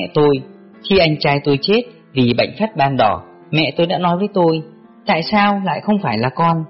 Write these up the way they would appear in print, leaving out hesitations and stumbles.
tôi. Khi anh trai tôi chết vì bệnh phát ban đỏ, mẹ tôi đã nói với tôi, tại sao lại không phải là con?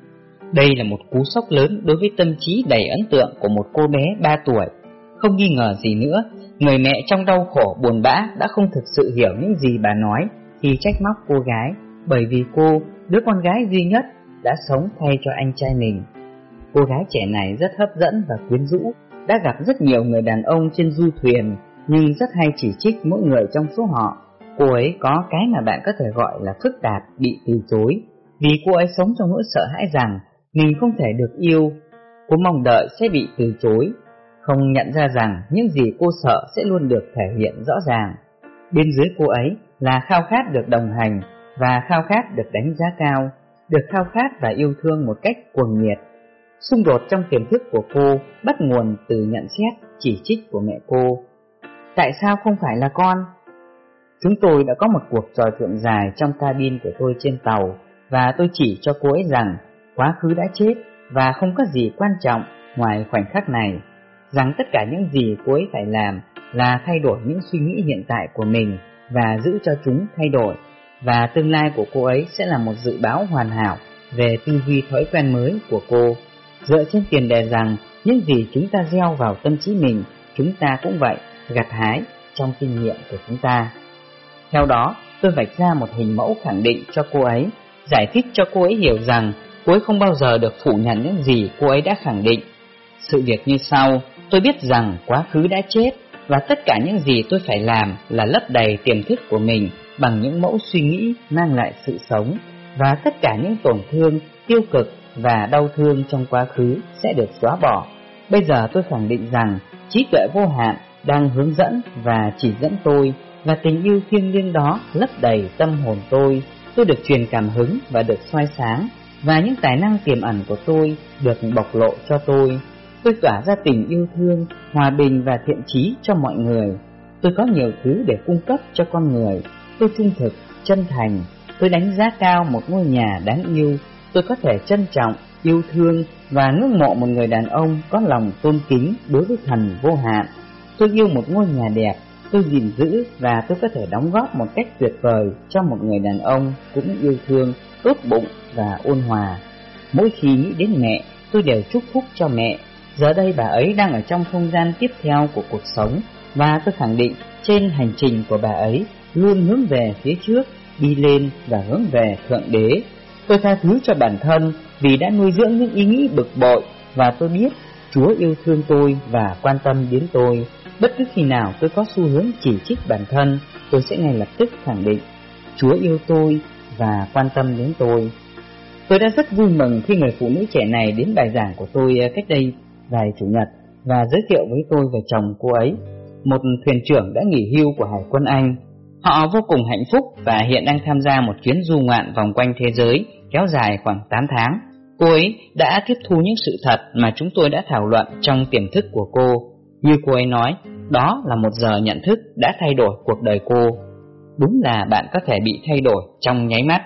Đây là một cú sốc lớn đối với tâm trí đầy ấn tượng của một cô bé 3 tuổi. Không nghi ngờ gì nữa, người mẹ trong đau khổ buồn bã đã không thực sự hiểu những gì bà nói khi trách móc cô gái, bởi vì cô, đứa con gái duy nhất, đã sống thay cho anh trai mình. Cô gái trẻ này rất hấp dẫn và quyến rũ, đã gặp rất nhiều người đàn ông trên du thuyền, nhưng rất hay chỉ trích mỗi người trong số họ. Cô ấy có cái mà bạn có thể gọi là phức tạp, bị từ chối, vì cô ấy sống trong nỗi sợ hãi rằng mình không thể được yêu. Cô mong đợi sẽ bị từ chối, không nhận ra rằng những gì cô sợ sẽ luôn được thể hiện rõ ràng. Bên dưới cô ấy là khao khát được đồng hành và khao khát được đánh giá cao, được khao khát và yêu thương một cách cuồng nhiệt. Xung đột trong tiềm thức của cô bắt nguồn từ nhận xét, chỉ trích của mẹ cô. Tại sao không phải là con? Chúng tôi đã có một cuộc trò chuyện dài trong cabin của tôi trên tàu, và tôi chỉ cho cô ấy rằng quá khứ đã chết và không có gì quan trọng ngoài khoảnh khắc này, rằng tất cả những gì cô ấy phải làm là thay đổi những suy nghĩ hiện tại của mình và giữ cho chúng thay đổi, và tương lai của cô ấy sẽ là một dự báo hoàn hảo về tư duy thói quen mới của cô, dựa trên tiền đề rằng những gì chúng ta gieo vào tâm trí mình, chúng ta cũng vậy, gặt hái trong kinh nghiệm của chúng ta. Theo đó, tôi vạch ra một hình mẫu khẳng định cho cô ấy, giải thích cho cô ấy hiểu rằng cô ấy không bao giờ được phủ nhận những gì cô ấy đã khẳng định. Sự việc như sau, tôi biết rằng quá khứ đã chết, và tất cả những gì tôi phải làm là lấp đầy tiềm thức của mình bằng những mẫu suy nghĩ mang lại sự sống, và tất cả những tổn thương, tiêu cực và đau thương trong quá khứ sẽ được xóa bỏ. Bây giờ tôi khẳng định rằng trí tuệ vô hạn đang hướng dẫn và chỉ dẫn tôi, và tình yêu thiêng liêng đó lấp đầy tâm hồn tôi. Tôi được truyền cảm hứng và được soi sáng, và những tài năng tiềm ẩn của tôi được bộc lộ cho tôi. Tôi tỏa ra tình yêu thương, hòa bình và thiện chí cho mọi người. Tôi có nhiều thứ để cung cấp cho con người. Tôi trung thực, chân thành. Tôi đánh giá cao một ngôi nhà đáng yêu. Tôi có thể trân trọng, yêu thương và ngưỡng mộ một người đàn ông có lòng tôn kính đối với thần vô hạn. Tôi yêu một ngôi nhà đẹp. Tôi gìn giữ và tôi có thể đóng góp một cách tuyệt vời cho một người đàn ông cũng yêu thương, tốt bụng và ôn hòa. Mỗi khi nghĩ đến mẹ, tôi đều chúc phúc cho mẹ. Giờ đây bà ấy đang ở trong không gian tiếp theo của cuộc sống, và tôi khẳng định trên hành trình của bà ấy luôn hướng về phía trước, đi lên và hướng về Thượng Đế. Tôi tha thứ cho bản thân vì đã nuôi dưỡng những ý nghĩ bực bội, và tôi biết Chúa yêu thương tôi và quan tâm đến tôi. Bất cứ khi nào tôi có xu hướng chỉ trích bản thân, tôi sẽ ngay lập tức khẳng định Chúa yêu tôi và quan tâm đến tôi. Tôi đã rất vui mừng khi người phụ nữ trẻ này đến bài giảng của tôi cách đây vài chủ nhật và giới thiệu với tôi về chồng cô ấy, một thuyền trưởng đã nghỉ hưu của Hải quân Anh. Họ vô cùng hạnh phúc và hiện đang tham gia một chuyến du ngoạn vòng quanh thế giới kéo dài khoảng 8 tháng. Cô ấy đã tiếp thu những sự thật mà chúng tôi đã thảo luận trong tiềm thức của cô. Như cô ấy nói, đó là một giờ nhận thức đã thay đổi cuộc đời cô. Đúng là bạn có thể bị thay đổi trong nháy mắt.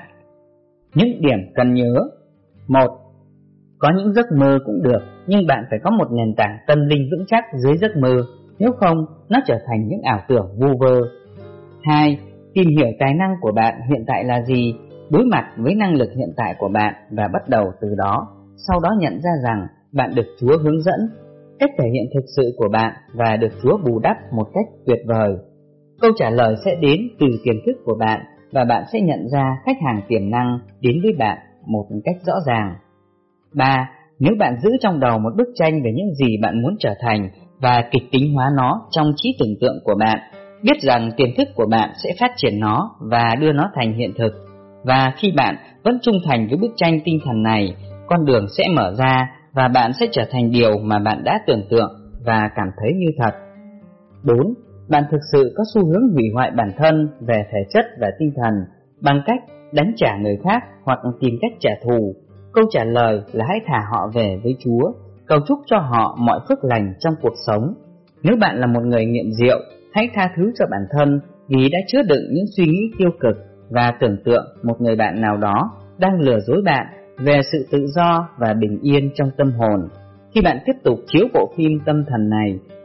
Những điểm cần nhớ: 1. Có những giấc mơ cũng được, nhưng bạn phải có một nền tảng tâm linh vững chắc dưới giấc mơ, nếu không nó trở thành những ảo tưởng vu vơ. 2. Tìm hiểu tài năng của bạn hiện tại là gì, đối mặt với năng lực hiện tại của bạn và bắt đầu từ đó, sau đó nhận ra rằng bạn được Chúa hướng dẫn, cách thể hiện thực sự của bạn và được Chúa bù đắp một cách tuyệt vời. Câu trả lời sẽ đến từ tiềm thức của bạn, và bạn sẽ nhận ra khách hàng tiềm năng đến với bạn một cách rõ ràng. 3. Nếu bạn giữ trong đầu một bức tranh về những gì bạn muốn trở thành và kịch tính hóa nó trong trí tưởng tượng của bạn, biết rằng tiềm thức của bạn sẽ phát triển nó và đưa nó thành hiện thực. Và khi bạn vẫn trung thành với bức tranh tinh thần này, con đường sẽ mở ra và bạn sẽ trở thành điều mà bạn đã tưởng tượng và cảm thấy như thật. 4. Bạn thực sự có xu hướng hủy hoại bản thân về thể chất và tinh thần bằng cách đánh trả người khác hoặc tìm cách trả thù. Câu trả lời là hãy thả họ về với Chúa, cầu chúc cho họ mọi phước lành trong cuộc sống. Nếu bạn là một người nghiện rượu, hãy tha thứ cho bản thân vì đã chứa đựng những suy nghĩ tiêu cực và tưởng tượng một người bạn nào đó đang lừa dối bạn về sự tự do và bình yên trong tâm hồn. Khi bạn tiếp tục chiếu bộ phim tâm thần này,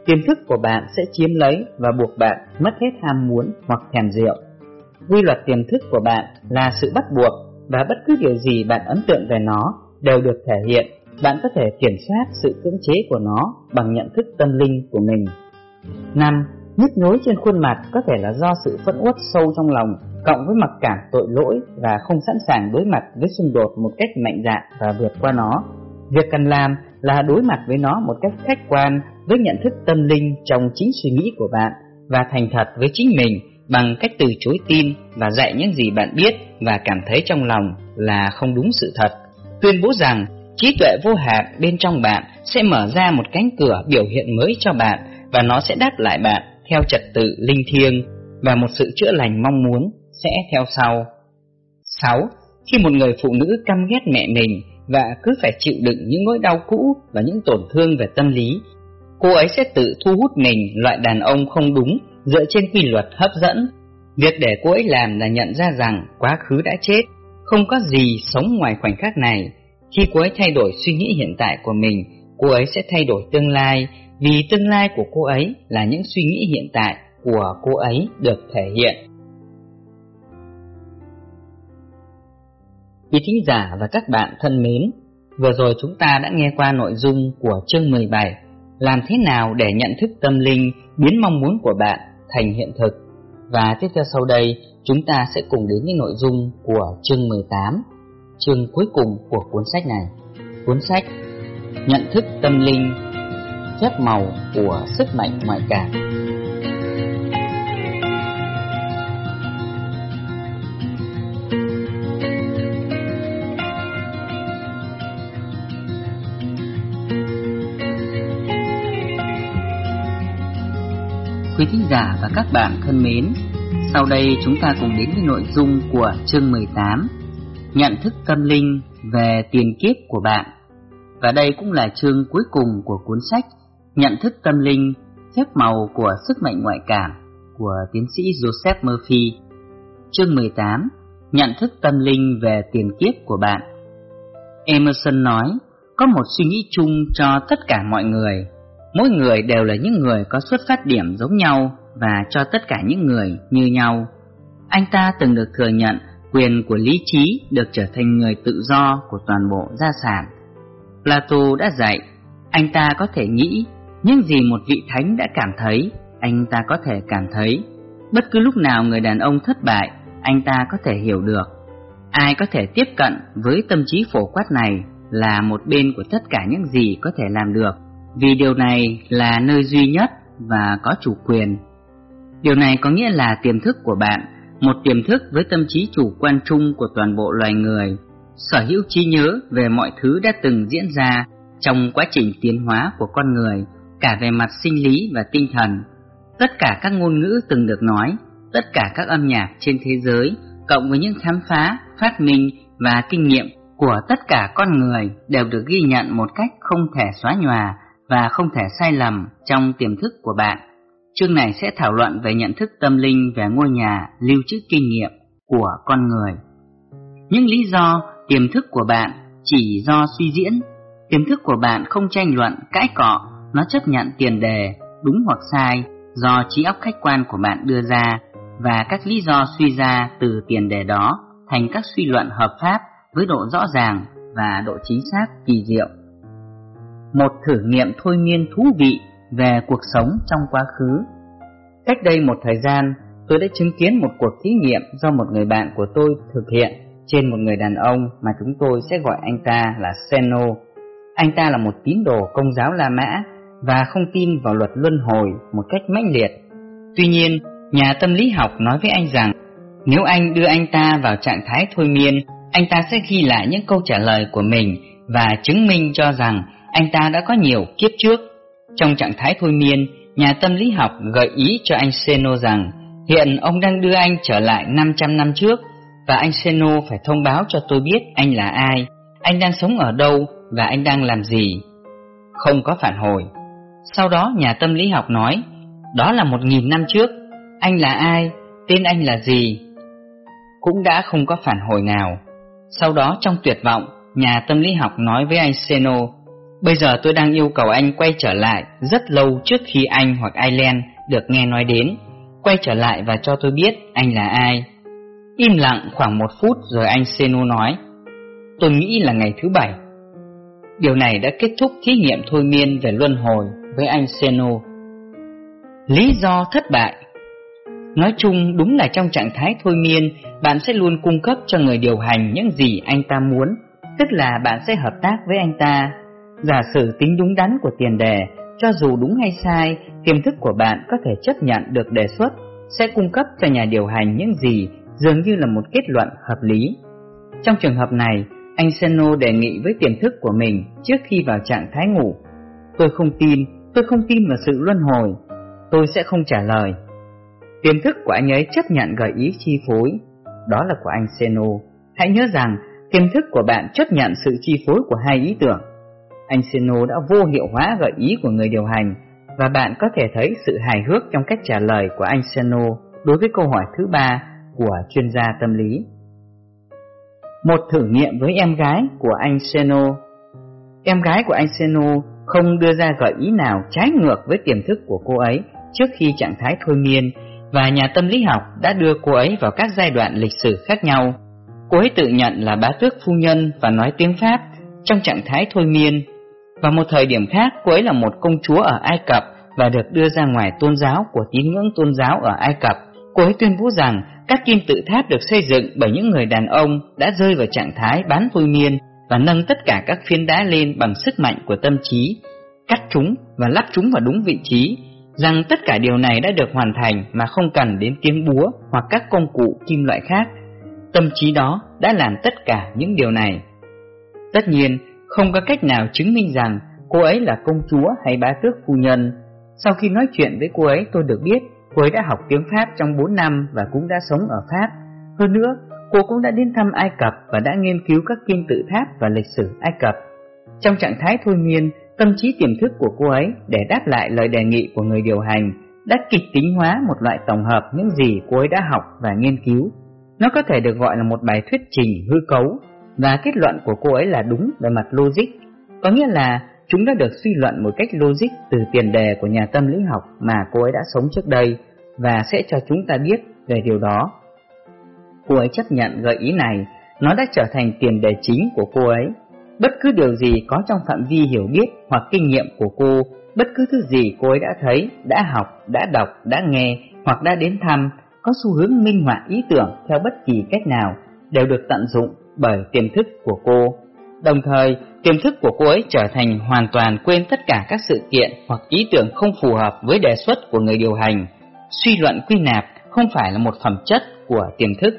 tiềm thức của bạn sẽ chiếm lấy và buộc bạn mất hết ham muốn hoặc thèm rượu. Quy luật tiềm thức của bạn là sự bắt buộc, và bất cứ điều gì bạn ấn tượng về nó đều được thể hiện. Bạn có thể kiểm soát sự cưỡng chế của nó bằng nhận thức tâm linh của mình. 5. Nhức nhối trên khuôn mặt có thể là do sự phẫn uất sâu trong lòng, cộng với mặc cảm tội lỗi và không sẵn sàng đối mặt với xung đột một cách mạnh dạn và vượt qua nó. Việc cần làm là đối mặt với nó một cách khách quan với nhận thức tâm linh trong chính suy nghĩ của bạn, và thành thật với chính mình bằng cách từ chối tin và dạy những gì bạn biết và cảm thấy trong lòng là không đúng sự thật. Tuyên bố rằng trí tuệ vô hạn bên trong bạn sẽ mở ra một cánh cửa biểu hiện mới cho bạn, và nó sẽ đáp lại bạn theo trật tự linh thiêng, và một sự chữa lành mong muốn sẽ theo sau. 6. Khi một người phụ nữ căm ghét mẹ mình và cứ phải chịu đựng những nỗi đau cũ và những tổn thương về tâm lý, cô ấy sẽ tự thu hút mình loại đàn ông không đúng dựa trên quy luật hấp dẫn. Việc để cô ấy làm là nhận ra rằng quá khứ đã chết, không có gì sống ngoài khoảnh khắc này. Khi cô ấy thay đổi suy nghĩ hiện tại của mình, cô ấy sẽ thay đổi tương lai, vì tương lai của cô ấy là những suy nghĩ hiện tại của cô ấy được thể hiện. Quý thính giả và các bạn thân mến, vừa rồi chúng ta đã nghe qua nội dung của chương 17, làm thế nào để nhận thức tâm linh biến mong muốn của bạn thành hiện thực. Và tiếp theo sau đây, chúng ta sẽ cùng đến với nội dung của chương 18, chương cuối cùng của cuốn sách này. Cuốn sách Nhận thức tâm linh, phép màu của sức mạnh ngoại cảm. Quý thính giả và các bạn thân mến, sau đây chúng ta cùng đến với nội dung của chương 18, nhận thức tâm linh về tiền kiếp của bạn. Và đây cũng là chương cuối cùng của cuốn sách Nhận thức tâm linh, phép màu của sức mạnh ngoại cảm của tiến sĩ Joseph Murphy. Chương 18, nhận thức tâm linh về tiền kiếp của bạn. Emerson nói, có một suy nghĩ chung cho tất cả mọi người. Mỗi người đều là những người có xuất phát điểm giống nhau và cho tất cả những người như nhau. Anh ta từng được thừa nhận quyền của lý trí được trở thành người tự do của toàn bộ gia sản. Plato đã dạy, anh ta có thể nghĩ những gì một vị thánh đã cảm thấy, anh ta có thể cảm thấy. Bất cứ lúc nào người đàn ông thất bại, anh ta có thể hiểu được. Ai có thể tiếp cận với tâm trí phổ quát này là một bên của tất cả những gì có thể làm được, vì điều này là nơi duy nhất và có chủ quyền. Điều này có nghĩa là tiềm thức của bạn, một tiềm thức với tâm trí chủ quan chung của toàn bộ loài người, sở hữu trí nhớ về mọi thứ đã từng diễn ra trong quá trình tiến hóa của con người, cả về mặt sinh lý và tinh thần. Tất cả các ngôn ngữ từng được nói, tất cả các âm nhạc trên thế giới, cộng với những khám phá, phát minh và kinh nghiệm của tất cả con người đều được ghi nhận một cách không thể xóa nhòa và không thể sai lầm trong tiềm thức của bạn. Chương này sẽ thảo luận về nhận thức tâm linh về ngôi nhà lưu trữ kinh nghiệm của con người. Những lý do tiềm thức của bạn chỉ do suy diễn. Tiềm thức của bạn không tranh luận, cãi cọ, nó chấp nhận tiền đề, đúng hoặc sai, do trí óc khách quan của bạn đưa ra, và các lý do suy ra từ tiền đề đó thành các suy luận hợp pháp với độ rõ ràng và độ chính xác kỳ diệu. Một thử nghiệm thôi miên thú vị về cuộc sống trong quá khứ. Cách đây một thời gian, tôi đã chứng kiến một cuộc thí nghiệm do một người bạn của tôi thực hiện trên một người đàn ông mà chúng tôi sẽ gọi anh ta là Zeno. Anh ta là một tín đồ Công giáo La Mã và không tin vào luật luân hồi một cách mãnh liệt. Tuy nhiên, nhà tâm lý học nói với anh rằng nếu anh đưa anh ta vào trạng thái thôi miên, anh ta sẽ ghi lại những câu trả lời của mình và chứng minh cho rằng anh ta đã có nhiều kiếp trước. Trong trạng thái thôi miên, nhà tâm lý học gợi ý cho anh Zeno rằng hiện ông đang đưa anh trở lại 500 năm trước, và anh Zeno phải thông báo cho tôi biết anh là ai, anh đang sống ở đâu và anh đang làm gì. Không có phản hồi. Sau đó nhà tâm lý học nói, đó là 1000 năm trước, anh là ai, tên anh là gì? Cũng đã không có phản hồi nào. Sau đó trong tuyệt vọng, nhà tâm lý học nói với anh Zeno, Bây giờ tôi đang yêu cầu anh quay trở lại rất lâu trước khi anh hoặc Ireland được nghe nói đến. Quay trở lại và cho tôi biết anh là ai. Im lặng khoảng 1 phút rồi anh Seno nói: tôi nghĩ là ngày thứ 7. Điều này đã kết thúc thí nghiệm thôi miên về luân hồi với anh Seno. Lý do thất bại. Nói chung đúng là trong trạng thái thôi miên, bạn sẽ luôn cung cấp cho người điều hành những gì anh ta muốn, tức là bạn sẽ hợp tác với anh ta. Giả sử tính đúng đắn của tiền đề, cho dù đúng hay sai, tiềm thức của bạn có thể chấp nhận được đề xuất, sẽ cung cấp cho nhà điều hành những gì dường như là một kết luận hợp lý. Trong trường hợp này, anh Seno đề nghị với tiềm thức của mình trước khi vào trạng thái ngủ: tôi không tin vào sự luân hồi. Tôi sẽ không trả lời. Tiềm thức của anh ấy chấp nhận gợi ý chi phối. Đó là của anh Seno. Hãy nhớ rằng tiềm thức của bạn chấp nhận sự chi phối của hai ý tưởng. Anh Seno đã vô hiệu hóa gợi ý của người điều hành, và bạn có thể thấy sự hài hước trong cách trả lời của anh Seno đối với câu hỏi thứ 3 của chuyên gia tâm lý. Một thử nghiệm với em gái của anh Seno. Em gái của anh Seno không đưa ra gợi ý nào trái ngược với tiềm thức của cô ấy trước khi trạng thái thôi miên, và nhà tâm lý học đã đưa cô ấy vào các giai đoạn lịch sử khác nhau. Cô ấy tự nhận là bá tước phu nhân và nói tiếng Pháp trong trạng thái thôi miên. Vào một thời điểm khác, cô ấy là một công chúa ở Ai Cập và được đưa ra ngoài tôn giáo của tín ngưỡng tôn giáo ở Ai Cập. Cô ấy tuyên bố rằng các kim tự tháp được xây dựng bởi những người đàn ông đã rơi vào trạng thái bán thôi miên và nâng tất cả các phiến đá lên bằng sức mạnh của tâm trí, cắt chúng và lắp chúng vào đúng vị trí, rằng tất cả điều này đã được hoàn thành mà không cần đến tiếng búa hoặc các công cụ kim loại khác. Tâm trí đó đã làm tất cả những điều này. Tất nhiên, không có cách nào chứng minh rằng cô ấy là công chúa hay bá tước phu nhân. Sau khi nói chuyện với cô ấy, tôi được biết cô ấy đã học tiếng Pháp trong 4 năm và cũng đã sống ở Pháp. Hơn nữa, cô cũng đã đến thăm Ai Cập và đã nghiên cứu các kim tự tháp và lịch sử Ai Cập. Trong trạng thái thôi miên, tâm trí tiềm thức của cô ấy, để đáp lại lời đề nghị của người điều hành, đã kịch tính hóa một loại tổng hợp những gì cô ấy đã học và nghiên cứu. Nó có thể được gọi là một bài thuyết trình hư cấu, và kết luận của cô ấy là đúng về mặt logic, có nghĩa là chúng đã được suy luận một cách logic từ tiền đề của nhà tâm lý học mà cô ấy đã sống trước đây, và sẽ cho chúng ta biết về điều đó. Cô ấy chấp nhận gợi ý này, nó đã trở thành tiền đề chính của cô ấy. Bất cứ điều gì có trong phạm vi hiểu biết hoặc kinh nghiệm của cô, bất cứ thứ gì cô ấy đã thấy, đã học, đã đọc, đã nghe hoặc đã đến thăm, có xu hướng minh họa ý tưởng theo bất kỳ cách nào, đều được tận dụng bởi tiềm thức của cô. Đồng thời, tiềm thức của cô ấy trở thành hoàn toàn quên tất cả các sự kiện hoặc ý tưởng không phù hợp với đề xuất của người điều hành. Suy luận quy nạp không phải là một phẩm chất của tiềm thức.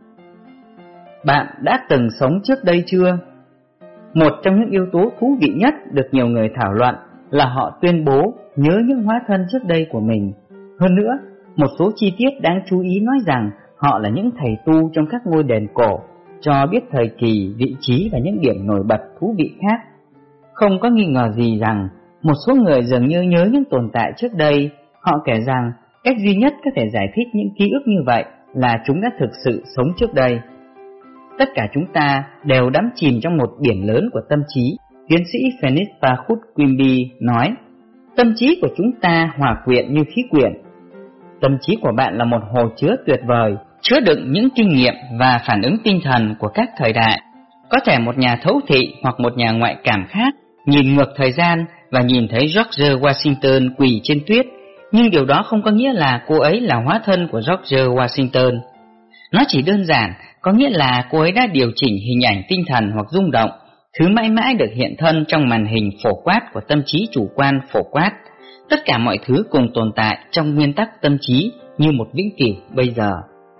Bạn đã từng sống trước đây chưa? Một trong những yếu tố thú vị nhất được nhiều người thảo luận là họ tuyên bố nhớ những hóa thân trước đây của mình. Hơn nữa, một số chi tiết đáng chú ý nói rằng họ là những thầy tu trong các ngôi đền cổ, cho biết thời kỳ, vị trí và những điểm nổi bật thú vị khác. Không có nghi ngờ gì rằng một số người dường như nhớ những tồn tại trước đây. Họ kể rằng cách duy nhất có thể giải thích những ký ức như vậy là chúng đã thực sự sống trước đây. Tất cả chúng ta đều đắm chìm trong một biển lớn của tâm trí. Tiến sĩ Phoenix Pahut Quimby nói, tâm trí của chúng ta hòa quyện như khí quyển. Tâm trí của bạn là một hồ chứa tuyệt vời, chứa đựng những kinh nghiệm và phản ứng tinh thần của các thời đại. Có thể một nhà thấu thị hoặc một nhà ngoại cảm khác nhìn ngược thời gian và nhìn thấy George Washington quỳ trên tuyết, nhưng điều đó không có nghĩa là cô ấy là hóa thân của George Washington. Nó chỉ đơn giản có nghĩa là cô ấy đã điều chỉnh hình ảnh tinh thần hoặc rung động, thứ mãi mãi được hiện thân trong màn hình phổ quát của tâm trí chủ quan phổ quát. Tất cả mọi thứ cùng tồn tại trong nguyên tắc tâm trí như một vĩnh cửu bây giờ.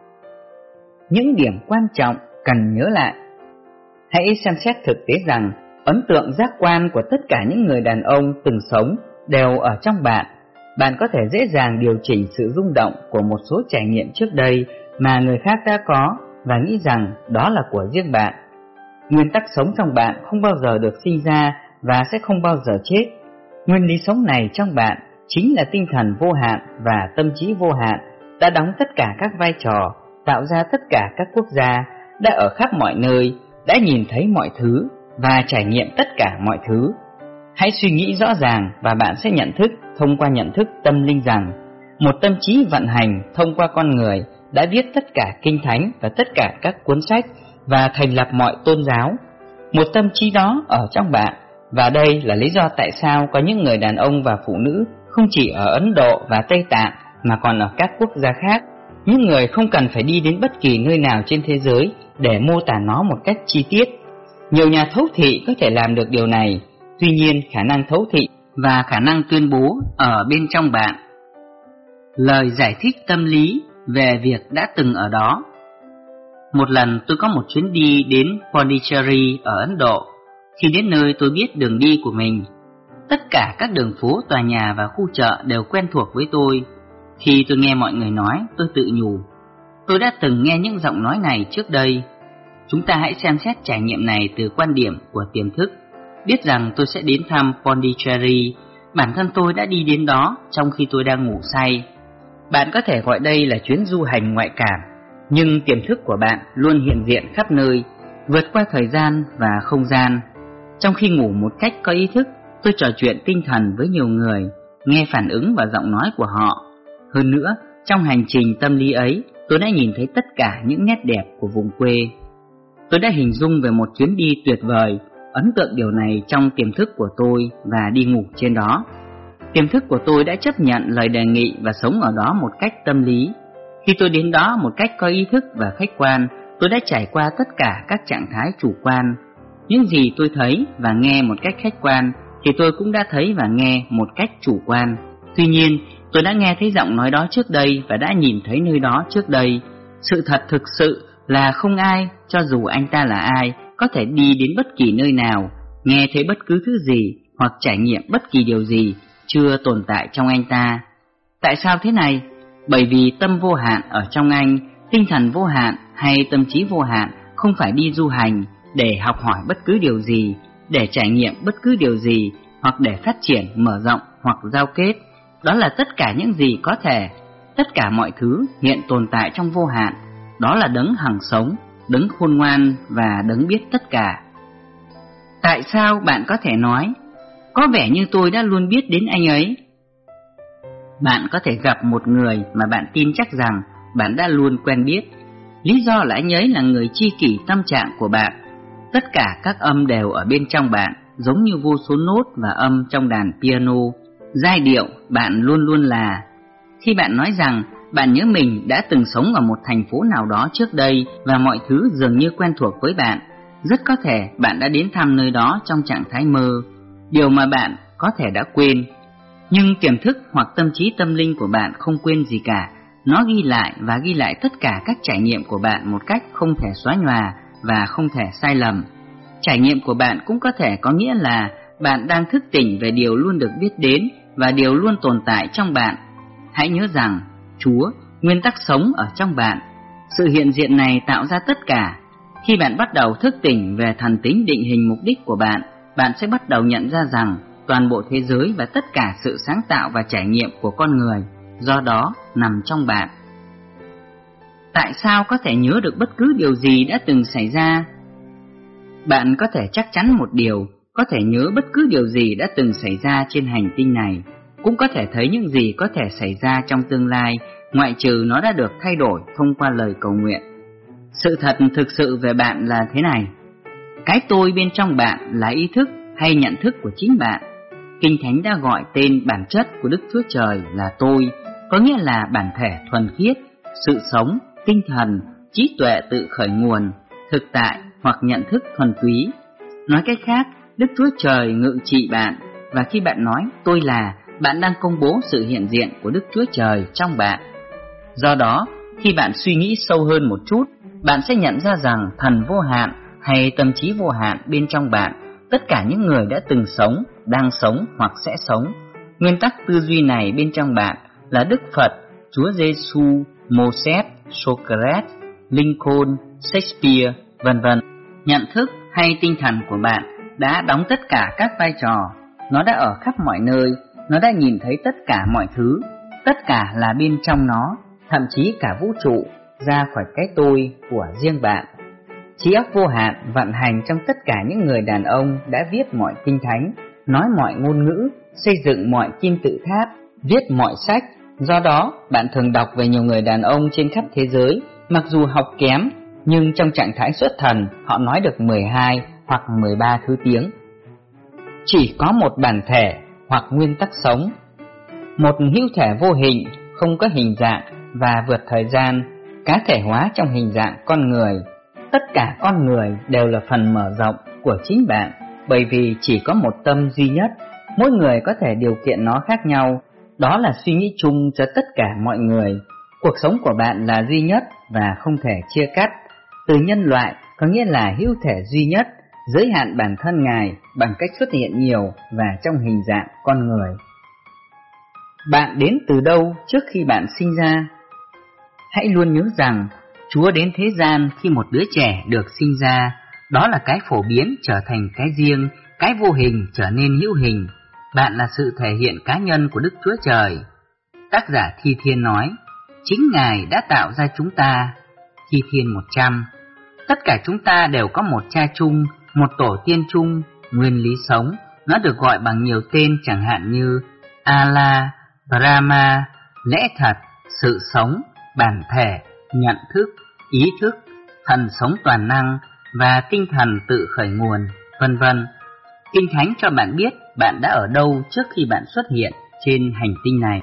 Những điểm quan trọng cần nhớ lại. Hãy xem xét thực tế rằng ấn tượng giác quan của tất cả những người đàn ông từng sống đều ở trong bạn. Bạn có thể dễ dàng điều chỉnh sự rung động của một số trải nghiệm trước đây mà người khác đã có và nghĩ rằng đó là của riêng bạn. Nguyên tắc sống trong bạn không bao giờ được sinh ra và sẽ không bao giờ chết. Nguyên lý sống này trong bạn chính là tinh thần vô hạn và tâm trí vô hạn, đã đóng tất cả các vai trò, tạo ra tất cả các quốc gia, đã ở khắp mọi nơi, đã nhìn thấy mọi thứ và trải nghiệm tất cả mọi thứ. Hãy suy nghĩ rõ ràng và bạn sẽ nhận thức thông qua nhận thức tâm linh rằng một tâm trí vận hành thông qua con người đã viết tất cả kinh thánh và tất cả các cuốn sách và thành lập mọi tôn giáo. Một tâm trí đó ở trong bạn, và đây là lý do tại sao có những người đàn ông và phụ nữ không chỉ ở Ấn Độ và Tây Tạng mà còn ở các quốc gia khác. Những người không cần phải đi đến bất kỳ nơi nào trên thế giới để mô tả nó một cách chi tiết. Nhiều nhà thấu thị có thể làm được điều này, tuy nhiên khả năng thấu thị và khả năng tuyên bố ở bên trong bạn. Lời giải thích tâm lý về việc đã từng ở đó. Một lần tôi có một chuyến đi đến Pondicherry ở Ấn Độ. Khi đến nơi tôi biết đường đi của mình. Tất cả các đường phố, tòa nhà và khu chợ đều quen thuộc với tôi. Khi tôi nghe mọi người nói, tôi tự nhủ, tôi đã từng nghe những giọng nói này trước đây. Chúng ta hãy xem xét trải nghiệm này từ quan điểm của tiềm thức. Biết rằng tôi sẽ đến thăm Pondicherry, bản thân tôi đã đi đến đó trong khi tôi đang ngủ say. Bạn có thể gọi đây là chuyến du hành ngoại cảm, nhưng tiềm thức của bạn luôn hiện diện khắp nơi, vượt qua thời gian và không gian. Trong khi ngủ một cách có ý thức, tôi trò chuyện tinh thần với nhiều người, nghe phản ứng và giọng nói của họ. Hơn nữa, trong hành trình tâm lý ấy, tôi đã nhìn thấy tất cả những nét đẹp của vùng quê. Tôi đã hình dung về một chuyến đi tuyệt vời, ấn tượng điều này trong tiềm thức của tôi và đi ngủ trên đó. Tiềm thức của tôi đã chấp nhận lời đề nghị và sống ở đó một cách tâm lý. Khi tôi đến đó một cách có ý thức và khách quan, tôi đã trải qua tất cả các trạng thái chủ quan. Những gì tôi thấy và nghe một cách khách quan thì tôi cũng đã thấy và nghe một cách chủ quan. Tuy nhiên, tôi đã nghe thấy giọng nói đó trước đây và đã nhìn thấy nơi đó trước đây. Sự thật thực sự là không ai, cho dù anh ta là ai, có thể đi đến bất kỳ nơi nào, nghe thấy bất cứ thứ gì hoặc trải nghiệm bất kỳ điều gì chưa tồn tại trong anh ta. Tại sao thế này? Bởi vì tâm vô hạn ở trong anh, tinh thần vô hạn hay tâm trí vô hạn không phải đi du hành để học hỏi bất cứ điều gì, để trải nghiệm bất cứ điều gì, hoặc để phát triển, mở rộng hoặc giao kết. Đó là tất cả những gì có thể. Tất cả mọi thứ hiện tồn tại trong vô hạn. Đó là đấng hằng sống, đấng khôn ngoan và đấng biết tất cả. Tại sao bạn có thể nói, có vẻ như tôi đã luôn biết đến anh ấy? Bạn có thể gặp một người mà bạn tin chắc rằng bạn đã luôn quen biết. Lý do là anh ấy là người tri kỷ tâm trạng của bạn. Tất cả các âm đều ở bên trong bạn, giống như vô số nốt và âm trong đàn piano. Giai điệu bạn luôn luôn là. Khi bạn nói rằng bạn nhớ mình đã từng sống ở một thành phố nào đó trước đây và mọi thứ dường như quen thuộc với bạn, rất có thể bạn đã đến thăm nơi đó trong trạng thái mơ, điều mà bạn có thể đã quên. Nhưng tiềm thức hoặc tâm trí tâm linh của bạn không quên gì cả. Nó ghi lại và ghi lại tất cả các trải nghiệm của bạn một cách không thể xóa nhòa và không thể sai lầm. Trải nghiệm của bạn cũng có thể có nghĩa là bạn đang thức tỉnh về điều luôn được biết đến và điều luôn tồn tại trong bạn. Hãy nhớ rằng Chúa, nguyên tắc sống ở trong bạn. Sự hiện diện này tạo ra tất cả. Khi bạn bắt đầu thức tỉnh về thần tính định hình mục đích của bạn, bạn sẽ bắt đầu nhận ra rằng toàn bộ thế giới và tất cả sự sáng tạo và trải nghiệm của con người do đó nằm trong bạn. Tại sao có thể nhớ được bất cứ điều gì đã từng xảy ra? Bạn có thể chắc chắn một điều, có thể nhớ bất cứ điều gì đã từng xảy ra trên hành tinh này, cũng có thể thấy những gì có thể xảy ra trong tương lai, ngoại trừ nó đã được thay đổi thông qua lời cầu nguyện. Sự thật thực sự về bạn là thế này: cái tôi bên trong bạn là ý thức hay nhận thức của chính bạn. Kinh Thánh đã gọi tên bản chất của Đức Chúa Trời là tôi, có nghĩa là bản thể thuần khiết, sự sống, tinh thần, trí tuệ tự khởi nguồn, thực tại hoặc nhận thức thuần túy. Nói cách khác, Đức Chúa Trời ngự trị bạn, và khi bạn nói tôi là, bạn đang công bố sự hiện diện của Đức Chúa Trời trong bạn. Do đó, khi bạn suy nghĩ sâu hơn một chút, bạn sẽ nhận ra rằng thần vô hạn hay tâm trí vô hạn bên trong bạn, tất cả những người đã từng sống, đang sống hoặc sẽ sống. Nguyên tắc tư duy này bên trong bạn là Đức Phật, Chúa Giêsu, Moses, Socrates, Lincoln, Shakespeare, vân vân. Nhận thức hay tinh thần của bạn đã đóng tất cả các vai trò. Nó đã ở khắp mọi nơi, nó đã nhìn thấy tất cả mọi thứ, tất cả là bên trong nó, thậm chí cả vũ trụ, ra khỏi cái tôi của riêng bạn. Trí óc vô hạn vận hành trong tất cả những người đàn ông đã viết mọi kinh thánh. nói mọi ngôn ngữ, xây dựng mọi kim tự tháp, viết mọi sách. Do đó, bạn thường đọc về nhiều người đàn ông trên khắp thế giới, mặc dù học kém, nhưng trong trạng thái xuất thần, họ nói được 12 hoặc 13 thứ tiếng. Chỉ có một bản thể hoặc nguyên tắc sống, một hữu thể vô hình, không có hình dạng và vượt thời gian, cá thể hóa trong hình dạng con người. Tất cả con người đều là phần mở rộng của chính bạn, bởi vì chỉ có một tâm duy nhất, mỗi người có thể điều kiện nó khác nhau, đó là suy nghĩ chung cho tất cả mọi người. Cuộc sống của bạn là duy nhất và không thể chia cắt. Từ nhân loại có nghĩa là hữu thể duy nhất, giới hạn bản thân Ngài bằng cách xuất hiện nhiều và trong hình dạng con người. Bạn đến từ đâu trước khi bạn sinh ra? Hãy luôn nhớ rằng Chúa đến thế gian khi một đứa trẻ được sinh ra, đó là cái phổ biến trở thành cái riêng, cái vô hình trở nên hữu hình. Bạn là sự thể hiện cá nhân của Đức Chúa Trời. Tác giả Thi Thiên nói, chính Ngài đã tạo ra chúng ta. Thi Thiên 100. Tất cả chúng ta đều có một cha chung, một tổ tiên chung, nguyên lý sống. Nó được gọi bằng nhiều tên chẳng hạn như Allah, Brahma, lẽ thật, sự sống, bản thể, nhận thức, ý thức, thần sống toàn năng và tinh thần tự khởi nguồn, vân vân. Kinh Thánh cho bạn biết bạn đã ở đâu trước khi bạn xuất hiện trên hành tinh này.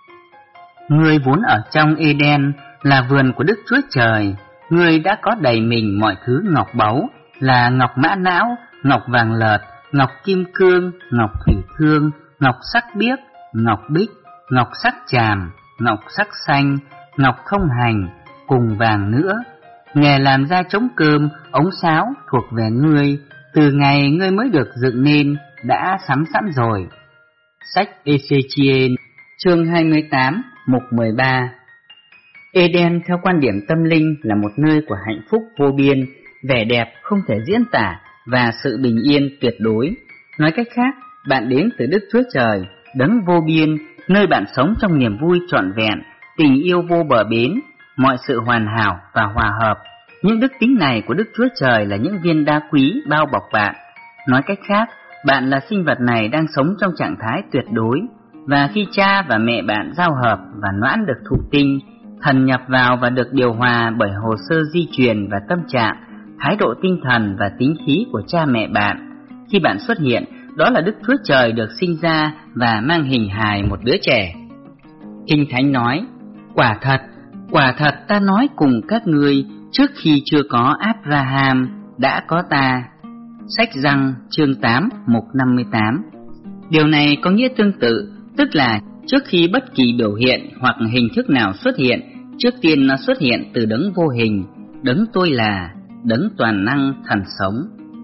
Ngươi vốn ở trong Eden là vườn của Đức Chúa Trời. Ngươi đã có đầy mình mọi thứ ngọc báu, là ngọc mã não, ngọc vàng lợt, ngọc kim cương, ngọc thủy thương, ngọc sắc biếc, ngọc bích, ngọc sắc tràm, ngọc sắc xanh, ngọc thông hành, cùng vàng nữa. Nghề làm ra trống cơm, ống sáo thuộc về ngươi, từ ngày ngươi mới được dựng nên, đã sắm sẵn rồi. Sách Ê-xê-chi-ên, chương 28, mục 13. Eden theo quan điểm tâm linh là một nơi của hạnh phúc vô biên, vẻ đẹp không thể diễn tả và sự bình yên tuyệt đối. Nói cách khác, bạn đến từ Đức Chúa Trời, đấng vô biên, nơi bạn sống trong niềm vui trọn vẹn, tình yêu vô bờ bến, mọi sự hoàn hảo và hòa hợp. Những đức tính này của Đức Chúa Trời là những viên đá quý bao bọc bạn. Nói cách khác, bạn là sinh vật này đang sống trong trạng thái tuyệt đối, và khi cha và mẹ bạn giao hợp và noãn được thụ tinh, thần nhập vào và được điều hòa bởi hồ sơ di truyền và tâm trạng, thái độ tinh thần và tính khí của cha mẹ bạn. Khi bạn xuất hiện, đó là Đức Chúa Trời được sinh ra và mang hình hài một đứa trẻ. Kinh Thánh nói, quả thật ta nói cùng các ngươi, trước khi chưa có Abraham, đã có ta. Sách Răng, chương 8, mục 58. Điều này có nghĩa tương tự, tức là trước khi bất kỳ biểu hiện hoặc hình thức nào xuất hiện, trước tiên nó xuất hiện từ đấng vô hình, đấng tôi là, đấng toàn năng thần sống.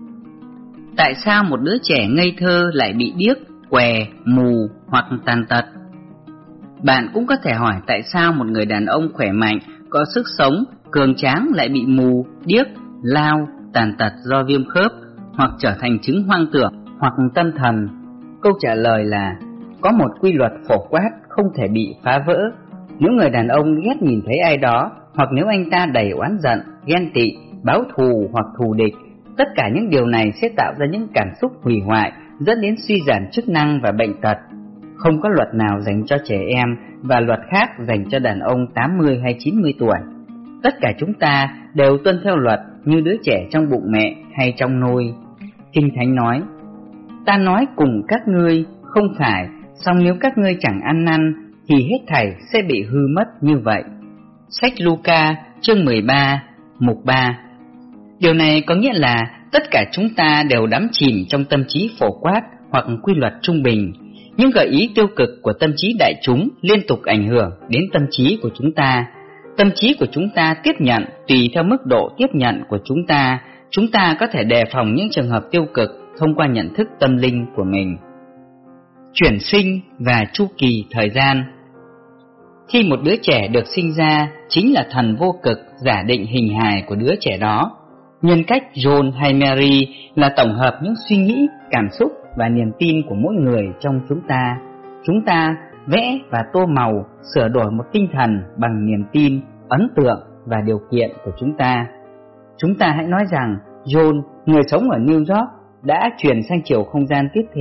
Tại sao một đứa trẻ ngây thơ lại bị điếc, què, mù hoặc tàn tật? Bạn cũng có thể hỏi tại sao một người đàn ông khỏe mạnh, có sức sống, cường tráng lại bị mù, điếc, lao, tàn tật do viêm khớp, hoặc trở thành chứng hoang tưởng hoặc tâm thần. Câu trả lời là có một quy luật phổ quát không thể bị phá vỡ. Nếu người đàn ông ghét nhìn thấy ai đó, hoặc nếu anh ta đầy oán giận, ghen tị, báo thù hoặc thù địch, tất cả những điều này sẽ tạo ra những cảm xúc hủy hoại, dẫn đến suy giảm chức năng và bệnh tật. Không có luật nào dành cho trẻ em và luật khác dành cho đàn ông 80 hay 90 tuổi. Tất cả chúng ta đều tuân theo luật như đứa trẻ trong bụng mẹ hay trong nôi. Kinh Thánh nói, ta nói cùng các ngươi, không phải, song nếu các ngươi chẳng ăn năn thì hết thảy sẽ bị hư mất như vậy. Sách Luca, chương 13, mục 3. Điều này có nghĩa là tất cả chúng ta đều đắm chìm trong tâm trí phổ quát hoặc quy luật trung bình. Những gợi ý tiêu cực của tâm trí đại chúng liên tục ảnh hưởng đến tâm trí của chúng ta. Tâm trí của chúng ta tiếp nhận tùy theo mức độ tiếp nhận của chúng ta có thể đề phòng những trường hợp tiêu cực thông qua nhận thức tâm linh của mình. Chuyển sinh và chu kỳ thời gian. Khi một đứa trẻ được sinh ra, chính là thần vô cực giả định hình hài của đứa trẻ đó. Nhân cách John hay Mary là tổng hợp những suy nghĩ, cảm xúc và niềm tin của mỗi người trong chúng ta. Chúng ta vẽ và tô màu, sửa đổi một tinh thần bằng niềm tin, ấn tượng và điều kiện của chúng ta. Chúng ta hãy nói rằng John, người sống ở New York, đã chuyển sang chiều không gian tiếp theo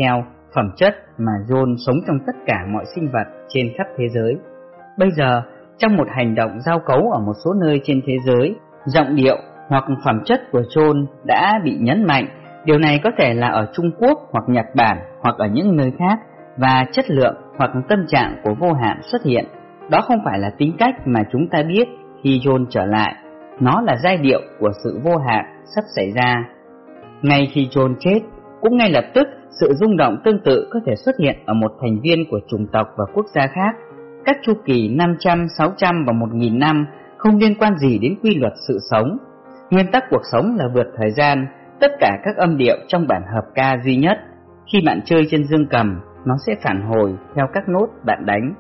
phẩm chất mà John sống trong tất cả mọi sinh vật trên khắp thế giới. Bây giờ, trong một hành động giao cấu ở một số nơi trên thế giới, giọng điệu hoặc phẩm chất của John đã bị nhấn mạnh. Điều này có thể là ở Trung Quốc hoặc Nhật Bản hoặc ở những nơi khác, và chất lượng hoặc tâm trạng của vô hạn xuất hiện. Đó không phải là tính cách mà chúng ta biết khi John trở lại, nó là giai điệu của sự vô hạn sắp xảy ra. Ngay khi John chết, cũng ngay lập tức sự rung động tương tự có thể xuất hiện ở một thành viên của chủng tộc và quốc gia khác. Các chu kỳ 500, 600 và 1000 năm không liên quan gì đến quy luật sự sống. Nguyên tắc cuộc sống là vượt thời gian, tất cả các âm điệu trong bản hợp ca duy nhất. Khi bạn chơi trên dương cầm, nó sẽ phản hồi theo các nốt bạn đánh.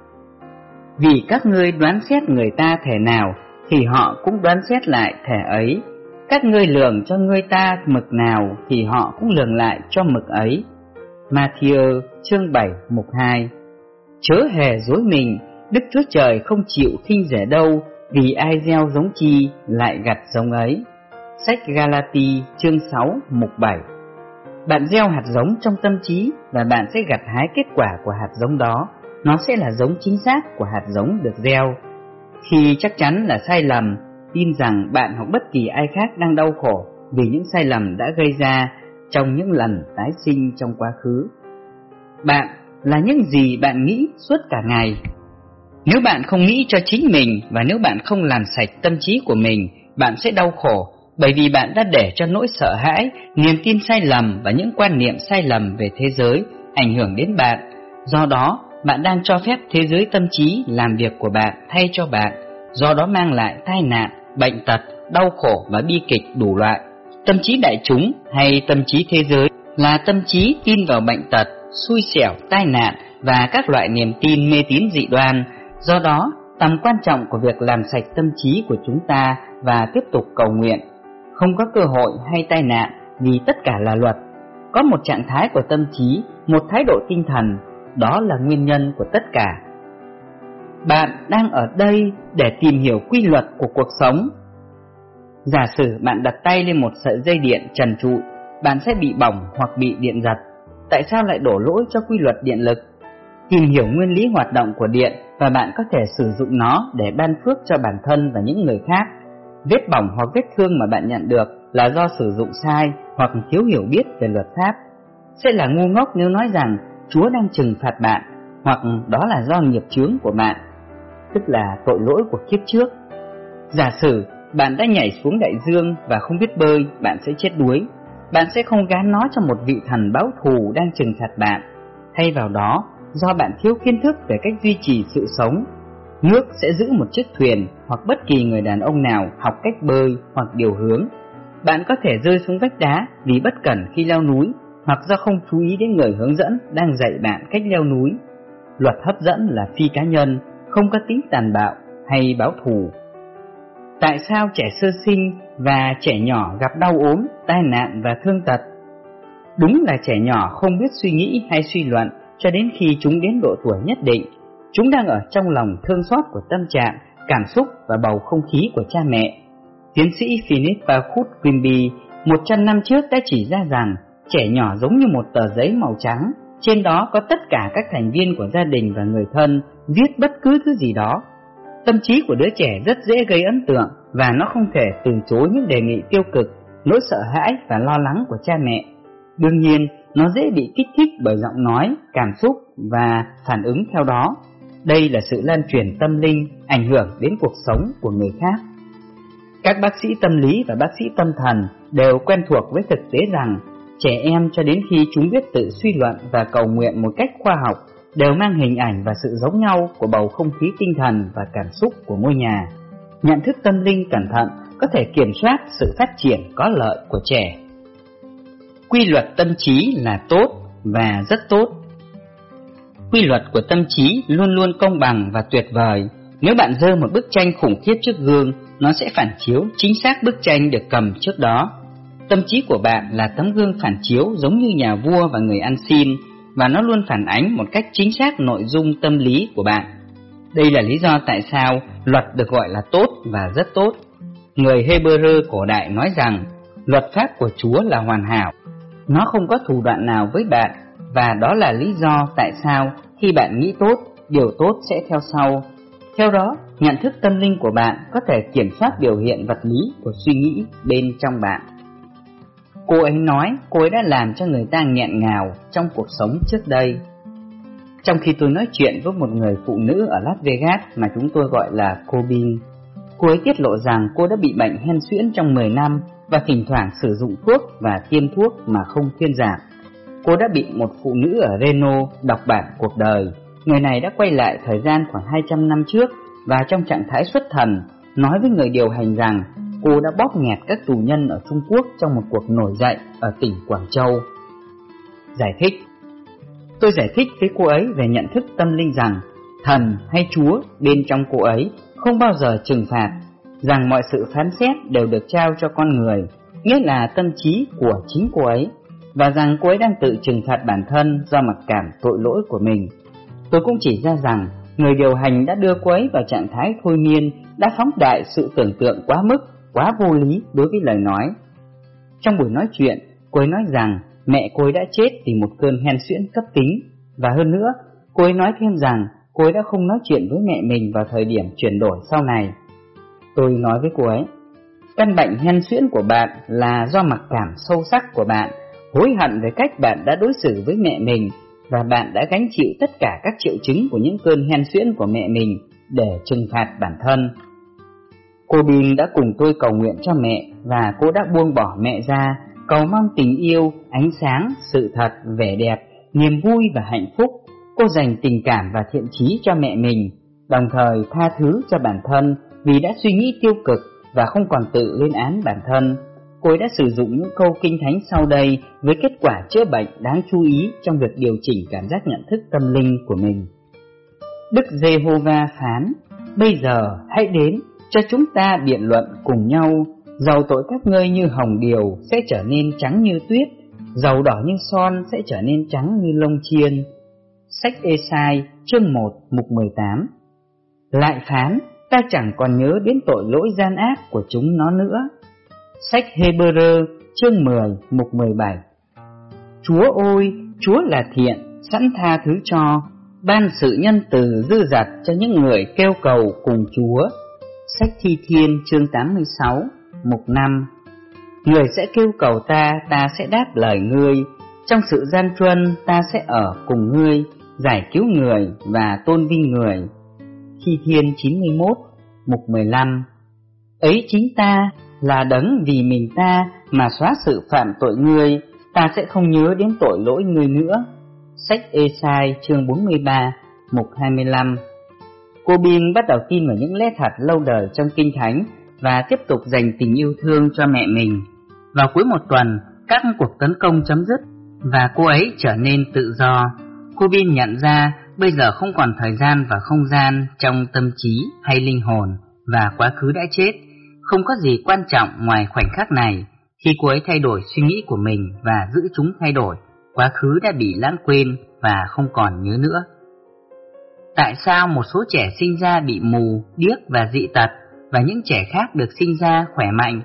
Vì các ngươi đoán xét người ta thể nào, thì họ cũng đoán xét lại thể ấy. Các ngươi lường cho người ta mực nào, thì họ cũng lường lại cho mực ấy. Matthew chương 7 mục 2. Chớ hề dối mình, Đức Chúa Trời không chịu khinh rẻ đâu, vì ai gieo giống chi lại gặt giống ấy. Sách Galati chương 6 mục 7. Bạn gieo hạt giống trong tâm trí và bạn sẽ gặt hái kết quả của hạt giống đó. Nó sẽ là giống chính xác của hạt giống được gieo. Khi chắc chắn là sai lầm, tin rằng bạn hoặc bất kỳ ai khác đang đau khổ vì những sai lầm đã gây ra trong những lần tái sinh trong quá khứ. Bạn là những gì bạn nghĩ suốt cả ngày. Nếu bạn không nghĩ cho chính mình và nếu bạn không làm sạch tâm trí của mình, bạn sẽ đau khổ, bởi vì bạn đã để cho nỗi sợ hãi, niềm tin sai lầm và những quan niệm sai lầm về thế giới ảnh hưởng đến bạn. Do đó, bạn đang cho phép thế giới tâm trí làm việc của bạn thay cho bạn, do đó mang lại tai nạn, bệnh tật, đau khổ và bi kịch đủ loại. Tâm trí đại chúng hay tâm trí thế giới là tâm trí tin vào bệnh tật, xui xẻo, tai nạn và các loại niềm tin mê tín dị đoan. Do đó, tầm quan trọng của việc làm sạch tâm trí của chúng ta và tiếp tục cầu nguyện. Không có cơ hội hay tai nạn vì tất cả là luật. Có một trạng thái của tâm trí, một thái độ tinh thần, đó là nguyên nhân của tất cả. Bạn đang ở đây để tìm hiểu quy luật của cuộc sống. Giả sử bạn đặt tay lên một sợi dây điện trần trụi, bạn sẽ bị bỏng hoặc bị điện giật. Tại sao lại đổ lỗi cho quy luật điện lực? Tìm hiểu nguyên lý hoạt động của điện và bạn có thể sử dụng nó để ban phước cho bản thân và những người khác. Vết bỏng hoặc vết thương mà bạn nhận được là do sử dụng sai hoặc thiếu hiểu biết về luật pháp. Sẽ là ngu ngốc nếu nói rằng Chúa đang trừng phạt bạn, hoặc đó là do nghiệp chướng của bạn, tức là tội lỗi của kiếp trước. Giả sử bạn đã nhảy xuống đại dương và không biết bơi, bạn sẽ chết đuối. Bạn sẽ không gán nó cho một vị thần báo thù đang trừng phạt bạn. Thay vào đó, do bạn thiếu kiến thức về cách duy trì sự sống, nước sẽ giữ một chiếc thuyền, hoặc bất kỳ người đàn ông nào học cách bơi hoặc điều hướng. Bạn có thể rơi xuống vách đá vì bất cẩn khi leo núi, hoặc do không chú ý đến người hướng dẫn đang dạy bạn cách leo núi. Luật hấp dẫn là phi cá nhân, không có tính tàn bạo hay báo thù. Tại sao trẻ sơ sinh và trẻ nhỏ gặp đau ốm, tai nạn và thương tật? Đúng là trẻ nhỏ không biết suy nghĩ hay suy luận cho đến khi chúng đến độ tuổi nhất định. Chúng đang ở trong lòng thương xót của tâm trạng, cảm xúc và bầu không khí của cha mẹ. Tiến sĩ Philip Bacchus Quimby 100 năm trước đã chỉ ra rằng trẻ nhỏ giống như một tờ giấy màu trắng, trên đó có tất cả các thành viên của gia đình và người thân viết bất cứ thứ gì đó. Tâm trí của đứa trẻ rất dễ gây ấn tượng và nó không thể từ chối những đề nghị tiêu cực, nỗi sợ hãi và lo lắng của cha mẹ. Đương nhiên, nó dễ bị kích thích bởi giọng nói, cảm xúc và phản ứng theo đó. Đây là sự lan truyền tâm linh, ảnh hưởng đến cuộc sống của người khác. Các bác sĩ tâm lý và bác sĩ tâm thần đều quen thuộc với thực tế rằng trẻ em cho đến khi chúng biết tự suy luận và cầu nguyện một cách khoa học đều mang hình ảnh và sự giống nhau của bầu không khí tinh thần và cảm xúc của ngôi nhà. Nhận thức tâm linh cẩn thận có thể kiểm soát sự phát triển có lợi của trẻ. Quy luật tâm trí là tốt và rất tốt. Quy luật của tâm trí luôn luôn công bằng và tuyệt vời. Nếu bạn giơ một bức tranh khủng khiếp trước gương, nó sẽ phản chiếu chính xác bức tranh được cầm trước đó. Tâm trí của bạn là tấm gương phản chiếu giống như nhà vua và người ăn xin, và nó luôn phản ánh một cách chính xác nội dung tâm lý của bạn. Đây là lý do tại sao luật được gọi là tốt và rất tốt. Người Hebrew cổ đại nói rằng luật pháp của Chúa là hoàn hảo. Nó không có thủ đoạn nào với bạn, và đó là lý do tại sao khi bạn nghĩ tốt, điều tốt sẽ theo sau. Theo đó, nhận thức tâm linh của bạn có thể kiểm soát biểu hiện vật lý của suy nghĩ bên trong bạn. Cô ấy nói cô ấy đã làm cho người ta nghẹn ngào trong cuộc sống trước đây. Trong khi tôi nói chuyện với một người phụ nữ ở Las Vegas mà chúng tôi gọi là cô Bin, cô ấy tiết lộ rằng cô đã bị bệnh hen suyễn trong 10 năm và thỉnh thoảng sử dụng thuốc và tiêm thuốc mà không thuyên giảm. Cô đã bị một phụ nữ ở Reno đọc bản cuộc đời. Người này đã quay lại thời gian khoảng 200 năm trước và trong trạng thái xuất thần nói với người điều hành rằng cô đã bóp nghẹt các tù nhân ở Trung Quốc trong một cuộc nổi dậy ở tỉnh Quảng Châu. Tôi giải thích với cô ấy về nhận thức tâm linh rằng thần hay Chúa bên trong cô ấy không bao giờ trừng phạt, rằng mọi sự phán xét đều được trao cho con người, nghĩa là tâm trí của chính cô ấy, và rằng cô ấy đang tự trừng phạt bản thân do mặc cảm tội lỗi của mình. Tôi cũng chỉ ra rằng người điều hành đã đưa cô ấy vào trạng thái thôi miên, đã phóng đại sự tưởng tượng quá mức, quá vô lý đối với lời nói. Trong buổi nói chuyện, cô ấy nói rằng mẹ cô ấy đã chết vì một cơn hen suyễn cấp tính, và hơn nữa, cô ấy nói thêm rằng cô ấy đã không nói chuyện với mẹ mình vào thời điểm chuyển đổi sau này. Tôi nói với cô ấy, căn bệnh hen suyễn của bạn là do mặc cảm sâu sắc của bạn, hối hận về cách bạn đã đối xử với mẹ mình, và bạn đã gánh chịu tất cả các triệu chứng của những cơn hen suyễn của mẹ mình để trừng phạt bản thân. Cô Bin đã cùng tôi cầu nguyện cho mẹ, và cô đã buông bỏ mẹ ra, cầu mong tình yêu, ánh sáng, sự thật, vẻ đẹp, niềm vui và hạnh phúc. Cô dành tình cảm và thiện chí cho mẹ mình, đồng thời tha thứ cho bản thân vì đã suy nghĩ tiêu cực và không còn tự lên án bản thân. Cô ấy đã sử dụng những câu kinh thánh sau đây với kết quả chữa bệnh đáng chú ý trong việc điều chỉnh cảm giác nhận thức tâm linh của mình. Đức Giê-hô-va phán: bây giờ hãy đến, cho chúng ta biện luận cùng nhau. Dầu tội các ngươi như hồng điều sẽ trở nên trắng như tuyết, dầu đỏ như son sẽ trở nên trắng như lông chiên. Sách Ê-sai chương 1 mục 18. Lại phán: ta chẳng còn nhớ đến tội lỗi gian ác của chúng nó nữa. Sách Hê-bơ-rơ chương 10 mục 17. Chúa ơi, Chúa là thiện, sẵn tha thứ cho, ban sự nhân từ dư dật cho những người kêu cầu cùng Chúa. Sách Thi Thiên chương 86 mục 5. Người sẽ kêu cầu ta, ta sẽ đáp lời ngươi, trong sự gian truân ta sẽ ở cùng ngươi, giải cứu người và tôn vinh người. Thi Thiên 91 mục 15. Ấy chính ta là đấng vì mình ta mà xóa sự phạm tội ngươi, ta sẽ không nhớ đến tội lỗi ngươi nữa. Sách Ê-sai chương 43 mục 25. Cô Bin bắt đầu tin vào những lẽ thật lâu đời trong Kinh Thánh và tiếp tục dành tình yêu thương cho mẹ mình. Vào cuối một tuần, các cuộc tấn công chấm dứt và cô ấy trở nên tự do. Cô Bin nhận ra bây giờ không còn thời gian và không gian trong tâm trí hay linh hồn, và quá khứ đã chết. Không có gì quan trọng ngoài khoảnh khắc này. Khi cô ấy thay đổi suy nghĩ của mình và giữ chúng thay đổi, quá khứ đã bị lãng quên và không còn nhớ nữa. Tại sao một số trẻ sinh ra bị mù, điếc và dị tật, và những trẻ khác được sinh ra khỏe mạnh?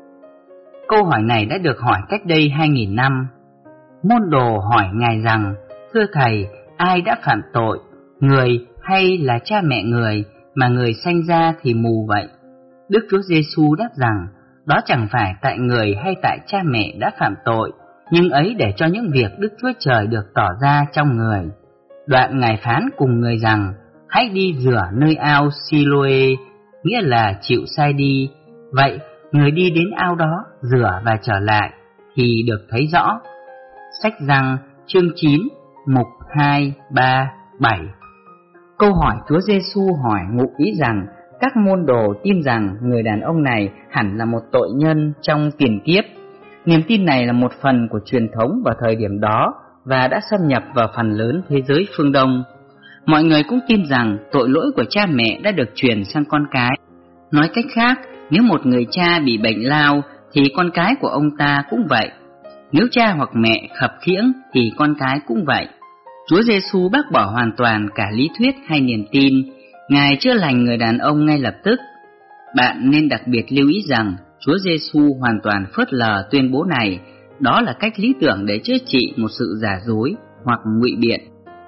Câu hỏi này đã được hỏi cách đây 2000 năm. Môn đồ hỏi Ngài rằng: thưa Thầy, ai đã phạm tội, người hay là cha mẹ người, mà người sanh ra thì mù vậy? Đức Chúa Giêsu đáp rằng: đó chẳng phải tại người hay tại cha mẹ đã phạm tội, nhưng ấy để cho những việc Đức Chúa Trời được tỏ ra trong người. Đoạn Ngài phán cùng người rằng: hãy đi rửa nơi ao Siloe, nghĩa là chịu sai đi. Vậy người đi đến ao đó, rửa và trở lại thì được thấy rõ. Sách Giăng chương 9 mục 2, 3, 7. Câu hỏi Chúa Giêsu hỏi ngụ ý rằng các môn đồ tin rằng người đàn ông này hẳn là một tội nhân trong tiền kiếp. Niềm tin này là một phần của truyền thống vào thời điểm đó và đã xâm nhập vào phần lớn thế giới phương Đông. Mọi người cũng tin rằng tội lỗi của cha mẹ đã được truyền sang con cái. Nói cách khác, nếu một người cha bị bệnh lao thì con cái của ông ta cũng vậy. Nếu cha hoặc mẹ khập khiễng thì con cái cũng vậy. Chúa Giêsu bác bỏ hoàn toàn cả lý thuyết hay niềm tin. Ngài chữa lành người đàn ông ngay lập tức. Bạn nên đặc biệt lưu ý rằng Chúa Giêsu hoàn toàn phớt lờ tuyên bố này. Đó là cách lý tưởng để chữa trị một sự giả dối hoặc ngụy biện.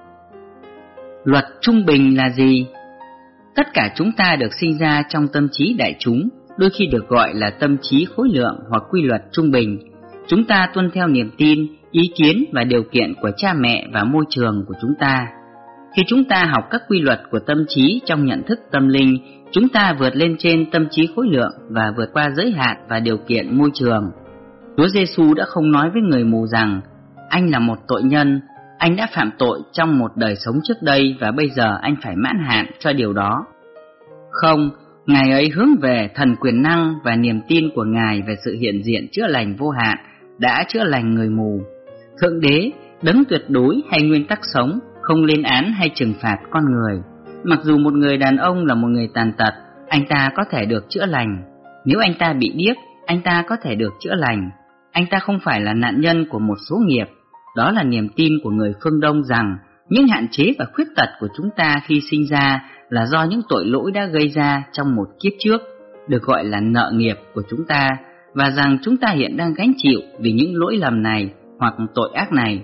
Luật trung bình là gì? Tất cả chúng ta được sinh ra trong tâm trí đại chúng, đôi khi được gọi là tâm trí khối lượng hoặc quy luật trung bình. Chúng ta tuân theo niềm tin, ý kiến và điều kiện của cha mẹ và môi trường của chúng ta. Khi chúng ta học các quy luật của tâm trí trong nhận thức tâm linh, chúng ta vượt lên trên tâm trí khối lượng và vượt qua giới hạn và điều kiện môi trường. Chúa Giêsu đã không nói với người mù rằng: anh là một tội nhân, anh đã phạm tội trong một đời sống trước đây và bây giờ anh phải mãn hạn cho điều đó. Không, Ngài ấy hướng về thần quyền năng và niềm tin của Ngài về sự hiện diện chữa lành vô hạn đã chữa lành người mù. Thượng đế, đấng tuyệt đối hay nguyên tắc sống, không lên án hay trừng phạt con người. Mặc dù một người đàn ông là một người tàn tật, anh ta có thể được chữa lành. Nếu anh ta bị điếc, anh ta có thể được chữa lành. Anh ta không phải là nạn nhân của một số nghiệp. Đó là niềm tin của người phương Đông rằng những hạn chế và khuyết tật của chúng ta khi sinh ra là do những tội lỗi đã gây ra trong một kiếp trước, được gọi là nợ nghiệp của chúng ta, và rằng chúng ta hiện đang gánh chịu vì những lỗi lầm này hoặc tội ác này.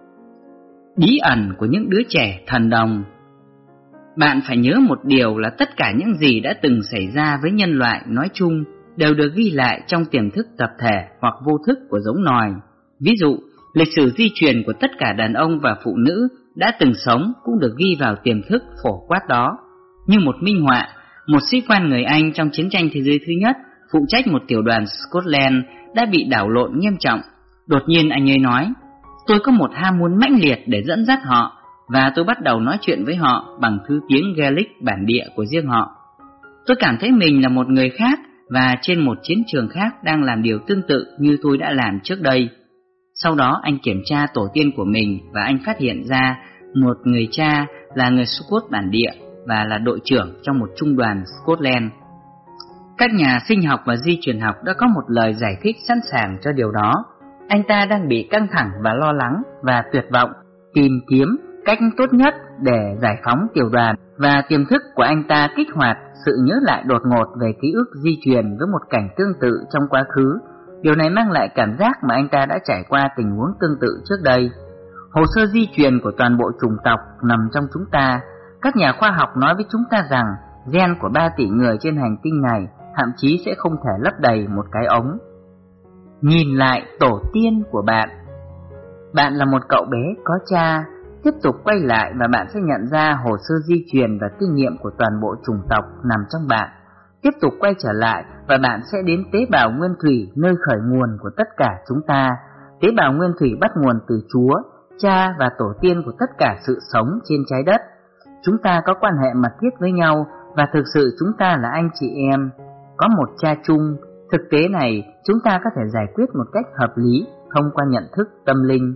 Bí ẩn của những đứa trẻ thần đồng. Bạn phải nhớ một điều là tất cả những gì đã từng xảy ra với nhân loại nói chung đều được ghi lại trong tiềm thức tập thể hoặc vô thức của giống nòi. Ví dụ, lịch sử di truyền của tất cả đàn ông và phụ nữ đã từng sống cũng được ghi vào tiềm thức phổ quát đó. Như một minh họa, một sĩ quan người Anh trong chiến tranh thế giới thứ nhất phụ trách một tiểu đoàn Scotland đã bị đảo lộn nghiêm trọng. Đột nhiên anh ấy nói: tôi có một ham muốn mãnh liệt để dẫn dắt họ, và tôi bắt đầu nói chuyện với họ bằng thứ tiếng Gaelic bản địa của riêng họ. Tôi cảm thấy mình là một người khác và trên một chiến trường khác đang làm điều tương tự như tôi đã làm trước đây. Sau đó anh kiểm tra tổ tiên của mình và anh phát hiện ra một người cha là người Scot bản địa và là đội trưởng trong một trung đoàn Scotland. Các nhà sinh học và di truyền học đã có một lời giải thích sẵn sàng cho điều đó. Anh ta đang bị căng thẳng và lo lắng và tuyệt vọng, tìm kiếm cách tốt nhất để giải phóng tiểu đoàn, và tiềm thức của anh ta kích hoạt sự nhớ lại đột ngột về ký ức di truyền với một cảnh tương tự trong quá khứ. Điều này mang lại cảm giác mà anh ta đã trải qua tình huống tương tự trước đây. Hồ sơ di truyền của toàn bộ chủng tộc nằm trong chúng ta. Các nhà khoa học nói với chúng ta rằng gen của 3 tỷ người trên hành tinh này thậm chí sẽ không thể lấp đầy một cái ống. Nhìn lại tổ tiên của bạn. Bạn là một cậu bé có cha. Tiếp tục quay lại và bạn sẽ nhận ra hồ sơ di truyền và kinh nghiệm của toàn bộ chủng tộc nằm trong bạn. Tiếp tục quay trở lại và bạn sẽ đến tế bào nguyên thủy, nơi khởi nguồn của tất cả chúng ta. Tế bào nguyên thủy bắt nguồn từ Chúa, cha và tổ tiên của tất cả sự sống trên trái đất. Chúng ta có quan hệ mật thiết với nhau và thực sự chúng ta là anh chị em, có một cha chung. Thực tế này chúng ta có thể giải quyết một cách hợp lý thông qua nhận thức tâm linh.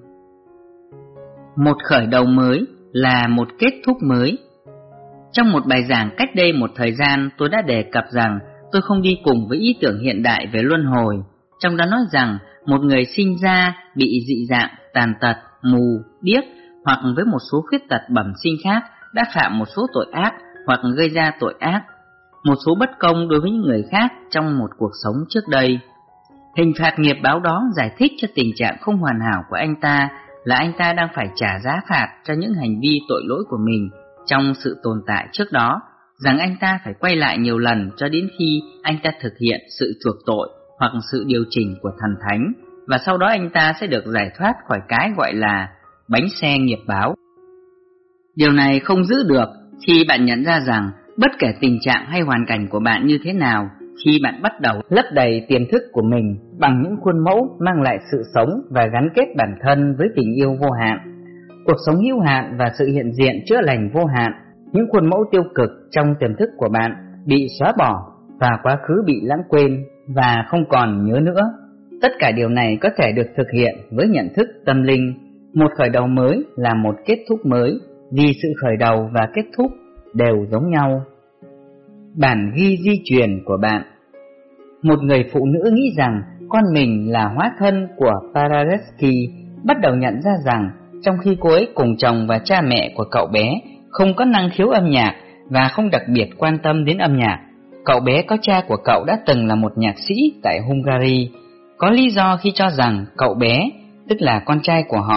Một khởi đầu mới là một kết thúc mới. Trong một bài giảng cách đây một thời gian, tôi đã đề cập rằng tôi không đi cùng với ý tưởng hiện đại về luân hồi. Trong đó nói rằng một người sinh ra bị dị dạng, tàn tật, mù, điếc hoặc với một số khuyết tật bẩm sinh khác đã phạm một số tội ác hoặc gây ra tội ác, một số bất công đối với những người khác trong một cuộc sống trước đây. Hình phạt nghiệp báo đó giải thích cho tình trạng không hoàn hảo của anh ta là anh ta đang phải trả giá phạt cho những hành vi tội lỗi của mình trong sự tồn tại trước đó, rằng anh ta phải quay lại nhiều lần cho đến khi anh ta thực hiện sự chuộc tội hoặc sự điều chỉnh của thần thánh, và sau đó anh ta sẽ được giải thoát khỏi cái gọi là bánh xe nghiệp báo. Điều này không giữ được khi bạn nhận ra rằng bất kể tình trạng hay hoàn cảnh của bạn như thế nào, khi bạn bắt đầu lấp đầy tiềm thức của mình bằng những khuôn mẫu mang lại sự sống và gắn kết bản thân với tình yêu vô hạn, cuộc sống hữu hạn và sự hiện diện chữa lành vô hạn, những khuôn mẫu tiêu cực trong tiềm thức của bạn bị xóa bỏ và quá khứ bị lãng quên và không còn nhớ nữa. Tất cả điều này có thể được thực hiện với nhận thức tâm linh. Một khởi đầu mới là một kết thúc mới, vì sự khởi đầu và kết thúc đều giống nhau. Bản ghi di truyền của bạn. Một người phụ nữ nghĩ rằng con mình là hóa thân của Paderewski bắt đầu nhận ra rằng trong khi cô ấy cùng chồng và cha mẹ của cậu bé không có năng khiếu âm nhạc và không đặc biệt quan tâm đến âm nhạc, cậu bé có cha của cậu đã từng là một nhạc sĩ tại Hungary. Có lý do khi cho rằng cậu bé, tức là con trai của họ,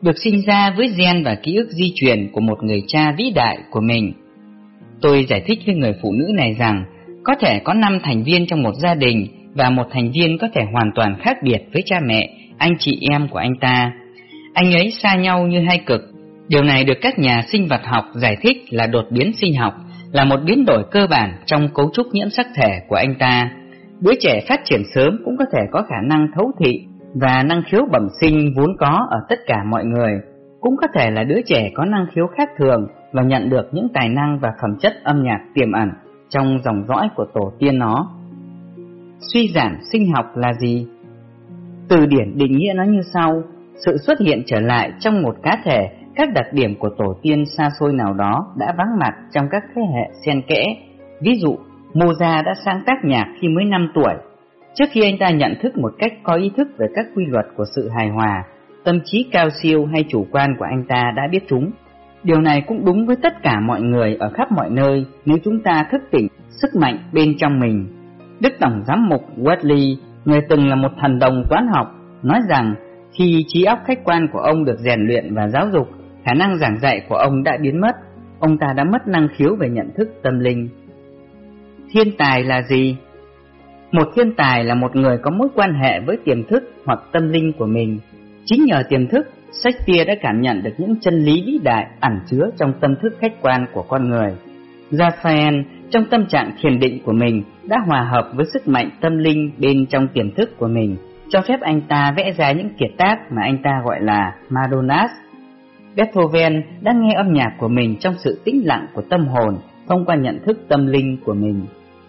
được sinh ra với gen và ký ức di truyền của một người cha vĩ đại của mình. Tôi giải thích với người phụ nữ này rằng có thể có 5 thành viên trong một gia đình, và một thành viên có thể hoàn toàn khác biệt với cha mẹ, anh chị em của anh ta. Anh ấy xa nhau như hai cực. Điều này được các nhà sinh vật học giải thích là đột biến sinh học, là một biến đổi cơ bản trong cấu trúc nhiễm sắc thể của anh ta. Đứa trẻ phát triển sớm cũng có thể có khả năng thấu thị và năng khiếu bẩm sinh vốn có ở tất cả mọi người. Cũng có thể là đứa trẻ có năng khiếu khác thường và nhận được những tài năng và phẩm chất âm nhạc tiềm ẩn trong dòng dõi của tổ tiên nó. Suy giảm sinh học là gì? Từ điển định nghĩa nó như sau: sự xuất hiện trở lại trong một cá thể các đặc điểm của tổ tiên xa xôi nào đó đã vắng mặt trong các thế hệ xen kẽ. Ví dụ, Mozart đã sáng tác nhạc khi mới 5 tuổi. Trước khi anh ta nhận thức một cách có ý thức về các quy luật của sự hài hòa, tâm trí cao siêu hay chủ quan của anh ta đã biết chúng. Điều này cũng đúng với tất cả mọi người ở khắp mọi nơi nếu chúng ta thức tỉnh sức mạnh bên trong mình. Đức Tổng Giám mục Wesley, người từng là một thần đồng toán học, nói rằng khi trí óc khách quan của ông được rèn luyện và giáo dục, khả năng giảng dạy của ông đã biến mất. Ông ta đã mất năng khiếu về nhận thức tâm linh. Thiên tài là gì? Một thiên tài là một người có mối quan hệ với tiềm thức hoặc tâm linh của mình. Chính nhờ tiềm thức, Shakespeare đã cảm nhận được những chân lý vĩ đại ẩn chứa trong tâm thức khách quan của con người. Raphael, trong tâm trạng thiền định của mình, đã hòa hợp với sức mạnh tâm linh bên trong tiềm thức của mình, cho phép anh ta vẽ ra những kiệt tác mà anh ta gọi là Madonnas. Beethoven đã nghe âm nhạc của mình trong sự tĩnh lặng của tâm hồn, thông qua nhận thức tâm linh của mình.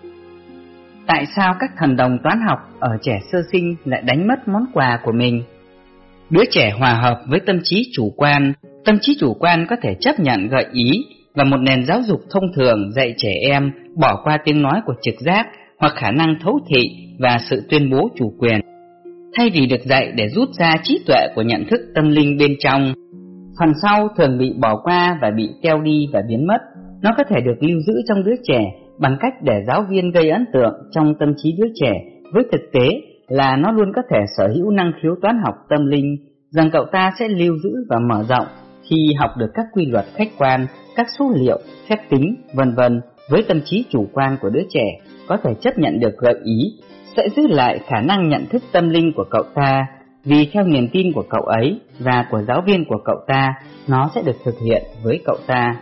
Tại sao các thần đồng toán học ở trẻ sơ sinh lại đánh mất món quà của mình? Đứa trẻ hòa hợp với tâm trí chủ quan. Tâm trí chủ quan có thể chấp nhận gợi ý, và một nền giáo dục thông thường dạy trẻ em bỏ qua tiếng nói của trực giác hoặc khả năng thấu thị và sự tuyên bố chủ quyền. Thay vì được dạy để rút ra trí tuệ của nhận thức tâm linh bên trong, phần sau thường bị bỏ qua và bị teo đi và biến mất. Nó có thể được lưu giữ trong đứa trẻ bằng cách để giáo viên gây ấn tượng trong tâm trí đứa trẻ, với thực tế là nó luôn có thể sở hữu năng khiếu toán học tâm linh, rằng cậu ta sẽ lưu giữ và mở rộng khi học được các quy luật khách quan, các số liệu, phép tính, vân vân. Với tâm trí chủ quan của đứa trẻ có thể chấp nhận được gợi ý, sẽ giữ lại khả năng nhận thức tâm linh của cậu ta, vì theo niềm tin của cậu ấy và của giáo viên của cậu ta, nó sẽ được thực hiện với cậu ta.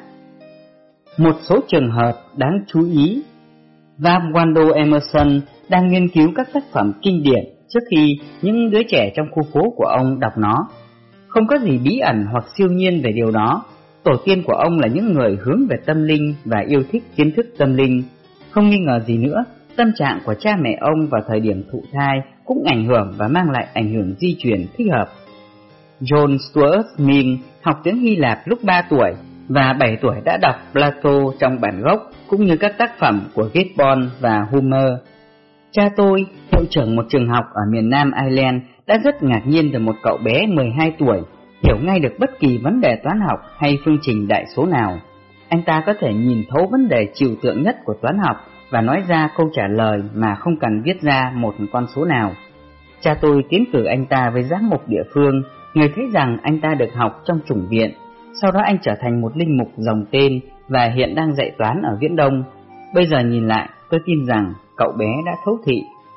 Một số trường hợp đáng chú ý. Waldo Emerson đang nghiên cứu các tác phẩm kinh điển trước khi những đứa trẻ trong khu phố của ông đọc nó. Không có gì bí ẩn hoặc siêu nhiên về điều đó. Tổ tiên của ông là những người hướng về tâm linh và yêu thích kiến thức tâm linh. Không nghi ngờ gì nữa, tâm trạng của cha mẹ ông vào thời điểm thụ thai cũng ảnh hưởng và mang lại ảnh hưởng di truyền thích hợp. John Stuart Mill học tiếng Hy Lạp lúc 3 tuổi và 7 tuổi đã đọc Plato trong bản gốc, cũng như các tác phẩm của Gibbon và Homer. Cha tôi, hiệu trưởng một trường học ở miền Nam Ireland, đã rất ngạc nhiên về một cậu bé 12 tuổi hiểu ngay được bất kỳ vấn đề toán học hay phương trình đại số nào. Anh ta có thể nhìn thấu vấn đề trừu tượng nhất của toán học và nói ra câu trả lời mà không cần viết ra một con số nào. Cha tôi tiến cử anh ta với giám mục địa phương, người thấy rằng anh ta được học trong chủng viện. Sau đó anh trở thành một linh mục dòng tên và hiện đang dạy toán ở Viễn Đông. Bây giờ nhìn lại, tôi tin rằng cậu bé đã thấu thị,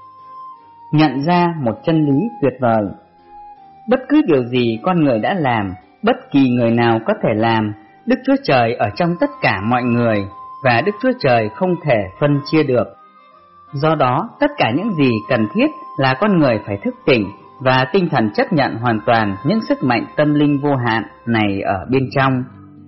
nhận ra một chân lý tuyệt vời. Bất cứ điều gì con người đã làm, bất kỳ người nào có thể làm, Đức Chúa Trời ở trong tất cả mọi người, và Đức Chúa Trời không thể phân chia được. Do đó, tất cả những gì cần thiết là con người phải thức tỉnh và tinh thần chấp nhận hoàn toàn những sức mạnh tâm linh vô hạn này ở bên trong.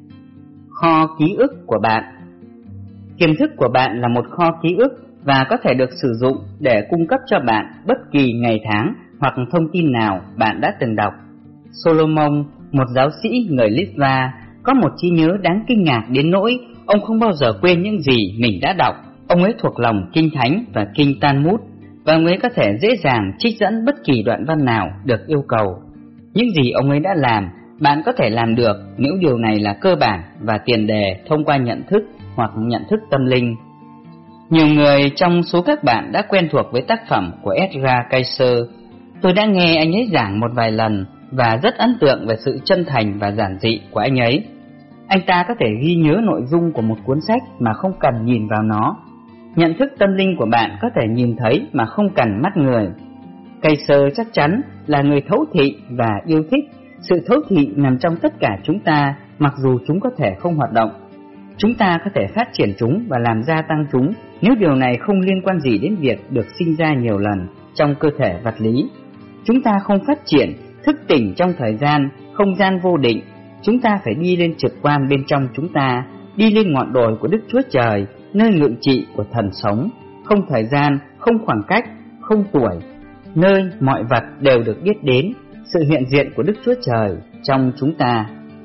Kho ký ức của bạn. Tiềm thức của bạn là một kho ký ức và có thể được sử dụng để cung cấp cho bạn bất kỳ ngày tháng hoặc thông tin nào bạn đã từng đọc. Solomon, một giáo sĩ người Litva, có một trí nhớ đáng kinh ngạc đến nỗi ông không bao giờ quên những gì mình đã đọc. Ông ấy thuộc lòng Kinh Thánh và Kinh Talmud, và ông ấy có thể dễ dàng trích dẫn bất kỳ đoạn văn nào được yêu cầu. Những gì ông ấy đã làm, bạn có thể làm được nếu điều này là cơ bản và tiền đề thông qua nhận thức hoặc nhận thức tâm linh. Nhiều người trong số các bạn đã quen thuộc với tác phẩm của Edgar Cayce. Tôi đã nghe anh ấy giảng một vài lần, và rất ấn tượng về sự chân thành và giản dị của anh ấy. Anh ta có thể ghi nhớ nội dung của một cuốn sách mà không cần nhìn vào nó. Nhận thức tâm linh của bạn có thể nhìn thấy mà không cần mắt người. Kaiser chắc chắn là người thấu thị và yêu thích. Sự thấu thị nằm trong tất cả chúng ta, mặc dù chúng có thể không hoạt động. Chúng ta có thể phát triển chúng và làm gia tăng chúng nếu điều này không liên quan gì đến việc được sinh ra nhiều lần trong cơ thể vật lý. Chúng ta không phát triển, thức tỉnh trong thời gian, không gian vô định. Chúng ta phải đi lên trực quan bên trong chúng ta, đi lên ngọn đồi của Đức Chúa Trời, nơi ngự trị của thần sống, không thời gian, không khoảng cách, không tuổi, nơi mọi vật đều được biết đến sự hiện diện của Đức Chúa Trời trong chúng ta.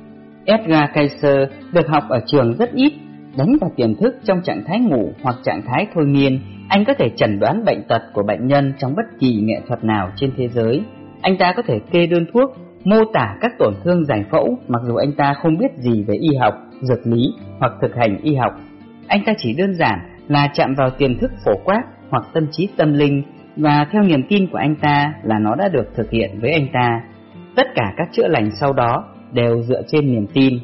Edgar Kaiser được học ở trường rất ít. Đánh vào tiềm thức trong trạng thái ngủ hoặc trạng thái thôi miên, anh có thể chẩn đoán bệnh tật của bệnh nhân trong bất kỳ nghệ thuật nào trên thế giới. Anh ta có thể kê đơn thuốc, mô tả các tổn thương giải phẫu, mặc dù anh ta không biết gì về y học, dược lý hoặc thực hành y học. Anh ta chỉ đơn giản là chạm vào tiềm thức phổ quát hoặc tâm trí tâm linh, và theo niềm tin của anh ta là nó đã được thực hiện với anh ta. Tất cả các chữa lành sau đó đều dựa trên niềm tin.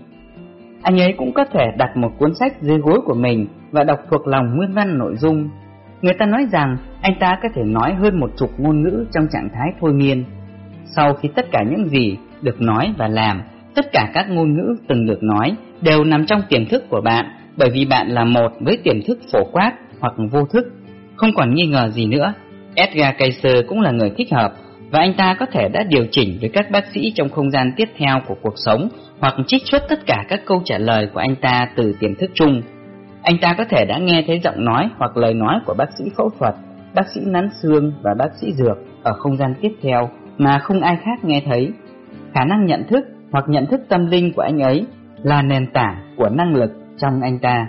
Anh ấy cũng có thể đặt một cuốn sách dưới gối của mình và đọc thuộc lòng nguyên văn nội dung. Người ta nói rằng anh ta có thể nói hơn 10 ngôn ngữ trong trạng thái thôi miên. Sau khi tất cả những gì được nói và làm, tất cả các ngôn ngữ từng được nói đều nằm trong tiềm thức của bạn, bởi vì bạn là một với tiềm thức phổ quát hoặc vô thức. Không còn nghi ngờ gì nữa, Edgar Kaiser cũng là người thích hợp, và anh ta có thể đã điều chỉnh với các bác sĩ trong không gian tiếp theo của cuộc sống, hoặc trích xuất tất cả các câu trả lời của anh ta từ tiềm thức chung. Anh ta có thể đã nghe thấy giọng nói hoặc lời nói của bác sĩ phẫu thuật, bác sĩ nắn xương và bác sĩ dược ở không gian tiếp theo mà không ai khác nghe thấy. Khả năng nhận thức hoặc nhận thức tâm linh của anh ấy là nền tảng của năng lực trong anh ta.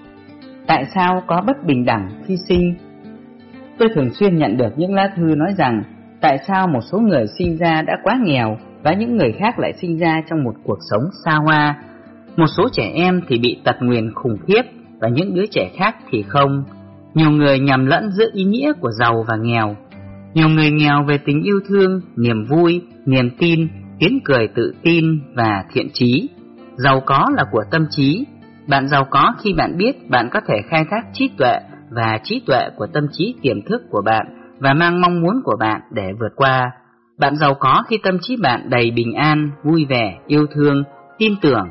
Tại sao có bất bình đẳng khi sinh? Tôi thường xuyên nhận được những lá thư nói rằng tại sao một số người sinh ra đã quá nghèo và những người khác lại sinh ra trong một cuộc sống xa hoa. Một số trẻ em thì bị tật nguyền khủng khiếp và những đứa trẻ khác thì không. Nhiều người nhầm lẫn giữa ý nghĩa của giàu và nghèo. Nhiều người nghèo về tình yêu thương, niềm vui, niềm tin, tiếng cười tự tin và thiện chí. Giàu có là của tâm trí. Bạn giàu có khi bạn biết bạn có thể khai thác trí tuệ và trí tuệ của tâm trí tiềm thức của bạn và mang mong muốn của bạn để vượt qua. Bạn giàu có khi tâm trí bạn đầy bình an, vui vẻ, yêu thương, tin tưởng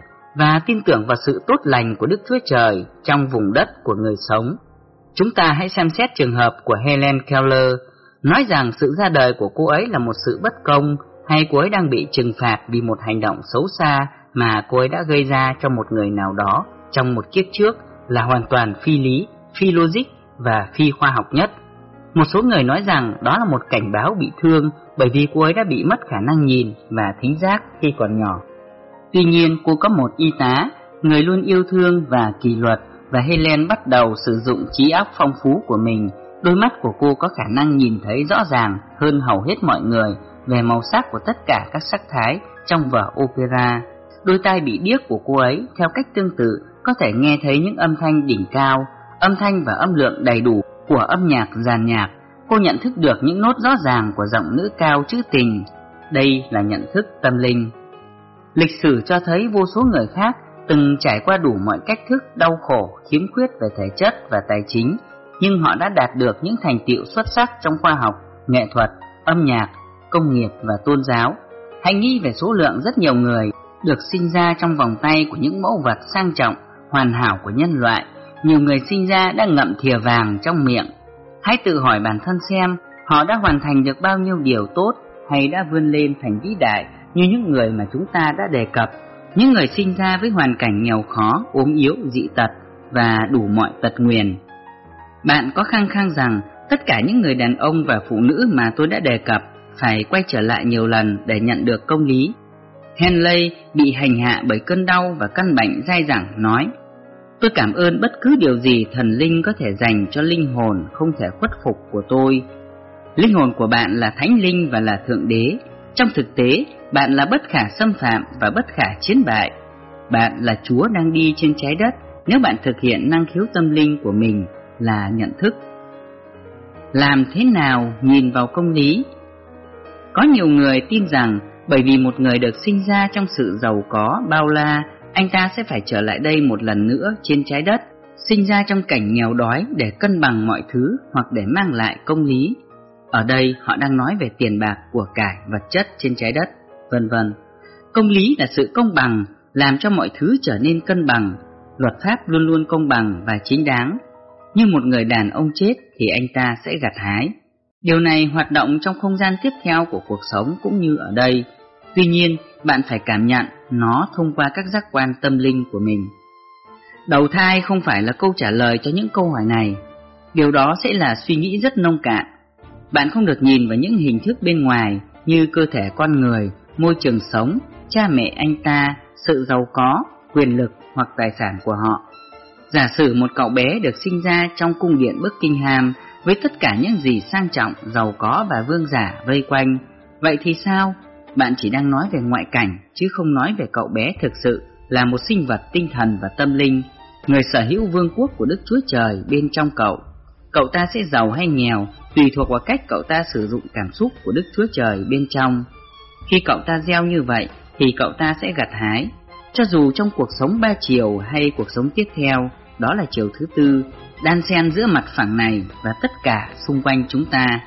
vào sự tốt lành của Đức Chúa Trời trong vùng đất của người sống. Chúng ta hãy xem xét trường hợp của Helen Keller, nói rằng sự ra đời của cô ấy là một sự bất công, hay cô ấy đang bị trừng phạt vì một hành động xấu xa mà cô ấy đã gây ra cho một người nào đó trong một kiếp trước là hoàn toàn phi lý, phi logic và phi khoa học nhất. Một số người nói rằng đó là một cảnh báo bị thương bởi vì cô ấy đã bị mất khả năng nhìn và thính giác khi còn nhỏ. Tuy nhiên, cô có một y tá, người luôn yêu thương và kỷ luật, và Helen bắt đầu sử dụng trí óc phong phú của mình. Đôi mắt của cô có khả năng nhìn thấy rõ ràng hơn hầu hết mọi người về màu sắc của tất cả các sắc thái trong vở opera. Đôi tai bị điếc của cô ấy, theo cách tương tự, có thể nghe thấy những âm thanh đỉnh cao, âm thanh và âm lượng đầy đủ của âm nhạc dàn nhạc. Cô nhận thức được những nốt rõ ràng của giọng nữ cao trữ tình. Đây là nhận thức tâm linh. Lịch sử cho thấy vô số người khác từng trải qua đủ mọi cách thức đau khổ, khiếm khuyết về thể chất và tài chính, nhưng họ đã đạt được những thành tựu xuất sắc trong khoa học, nghệ thuật, âm nhạc, công nghiệp và tôn giáo. Hãy nghĩ về số lượng rất nhiều người được sinh ra trong vòng tay của những mẫu vật sang trọng, hoàn hảo của nhân loại. Nhiều người sinh ra đã ngậm thìa vàng trong miệng. Hãy tự hỏi bản thân xem họ đã hoàn thành được bao nhiêu điều tốt, hay đã vươn lên thành vĩ đại như những người mà chúng ta đã đề cập. Những người sinh ra với hoàn cảnh nghèo khó, ốm yếu, dị tật và đủ mọi tật nguyền. Bạn có khăng khăng rằng tất cả những người đàn ông và phụ nữ mà tôi đã đề cập phải quay trở lại nhiều lần để nhận được công lý. Henley bị hành hạ bởi cơn đau và căn bệnh dai dẳng nói: tôi cảm ơn bất cứ điều gì thần linh có thể dành cho linh hồn không thể khuất phục của tôi. Linh hồn của bạn là thánh linh và là thượng đế. Trong thực tế, bạn là bất khả xâm phạm và bất khả chiến bại. Bạn là Chúa đang đi trên trái đất nếu bạn thực hiện năng khiếu tâm linh của mình là nhận thức. Làm thế nào nhìn vào công lý? Có nhiều người tin rằng Bởi vì một người được sinh ra trong sự giàu có, bao la, anh ta sẽ phải trở lại đây một lần nữa trên trái đất, sinh ra trong cảnh nghèo đói để cân bằng mọi thứ hoặc để mang lại công lý. Ở đây họ đang nói về tiền bạc, của cải, vật chất trên trái đất, vân vân. Công lý là sự công bằng, làm cho mọi thứ trở nên cân bằng. Luật pháp luôn luôn công bằng và chính đáng. Như một người đàn ông chết thì anh ta sẽ gặt hái. Điều này hoạt động trong không gian tiếp theo của cuộc sống cũng như ở đây. Tuy nhiên, bạn phải cảm nhận nó thông qua các giác quan tâm linh của mình. Đầu thai không phải là câu trả lời cho những câu hỏi này. Điều đó sẽ là suy nghĩ rất nông cạn. Bạn không được nhìn vào những hình thức bên ngoài như cơ thể con người, môi trường sống, cha mẹ anh ta, sự giàu có, quyền lực hoặc tài sản của họ. Giả sử một cậu bé được sinh ra trong cung điện Buckingham với tất cả những gì sang trọng, giàu có và vương giả vây quanh, vậy thì sao? Bạn chỉ đang nói về ngoại cảnh chứ không nói về cậu bé thực sự là một sinh vật tinh thần và tâm linh, người sở hữu vương quốc của Đức Chúa Trời bên trong cậu. Cậu ta sẽ giàu hay nghèo tùy thuộc vào cách cậu ta sử dụng cảm xúc của Đức Chúa Trời bên trong. Khi cậu ta gieo như vậy thì cậu ta sẽ gặt hái. Cho dù trong cuộc sống 3 chiều hay cuộc sống tiếp theo, đó là chiều thứ 4, đan xen giữa mặt phẳng này và tất cả xung quanh chúng ta.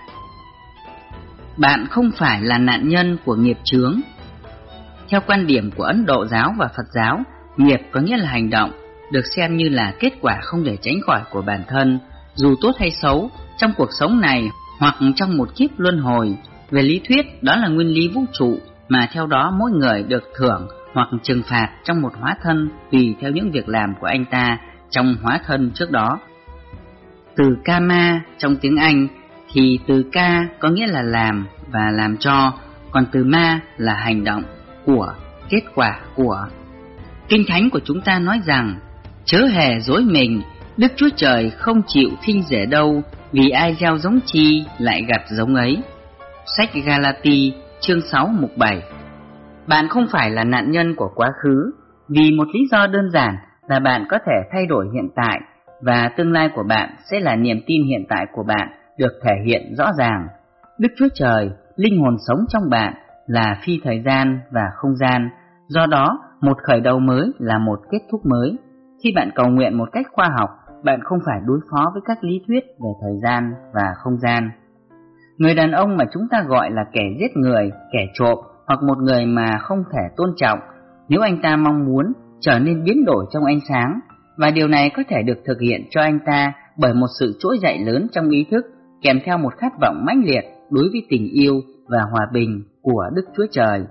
Bạn không phải là nạn nhân của nghiệp chướng. Theo quan điểm của Ấn Độ giáo và Phật giáo, nghiệp có nghĩa là hành động, được xem như là kết quả không thể tránh khỏi của bản thân, dù tốt hay xấu, trong cuộc sống này hoặc trong một kiếp luân hồi. Về lý thuyết, đó là nguyên lý vũ trụ mà theo đó mỗi người được thưởng hoặc trừng phạt trong một hóa thân tùy theo những việc làm của anh ta trong hóa thân trước đó. Từ karma trong tiếng Anh thì từ ka có nghĩa là làm và làm cho, còn từ ma là hành động, của, kết quả của. Kinh Thánh của chúng ta nói rằng, chớ hề dối mình, Đức Chúa Trời không chịu khinh rẻ đâu, vì ai gieo giống chi lại gặt giống ấy. Sách Galati chương 6 mục 7. Bạn không phải là nạn nhân của quá khứ, vì một lý do đơn giản là bạn có thể thay đổi hiện tại, và tương lai của bạn sẽ là niềm tin hiện tại của bạn được thể hiện rõ ràng. Đức Chúa Trời, linh hồn sống trong bạn, là phi thời gian và không gian, do đó một khởi đầu mới là một kết thúc mới. Khi bạn cầu nguyện một cách khoa học, bạn không phải đối phó với các lý thuyết về thời gian và không gian. Người đàn ông mà chúng ta gọi là kẻ giết người, kẻ trộm hoặc một người mà không thể tôn trọng, nếu anh ta mong muốn trở nên biến đổi trong ánh sáng, và điều này có thể được thực hiện cho anh ta bởi một sự trỗi dậy lớn trong ý thức, kèm theo một khát vọng mãnh liệt đối với tình yêu và hòa bình của Đức Chúa Trời.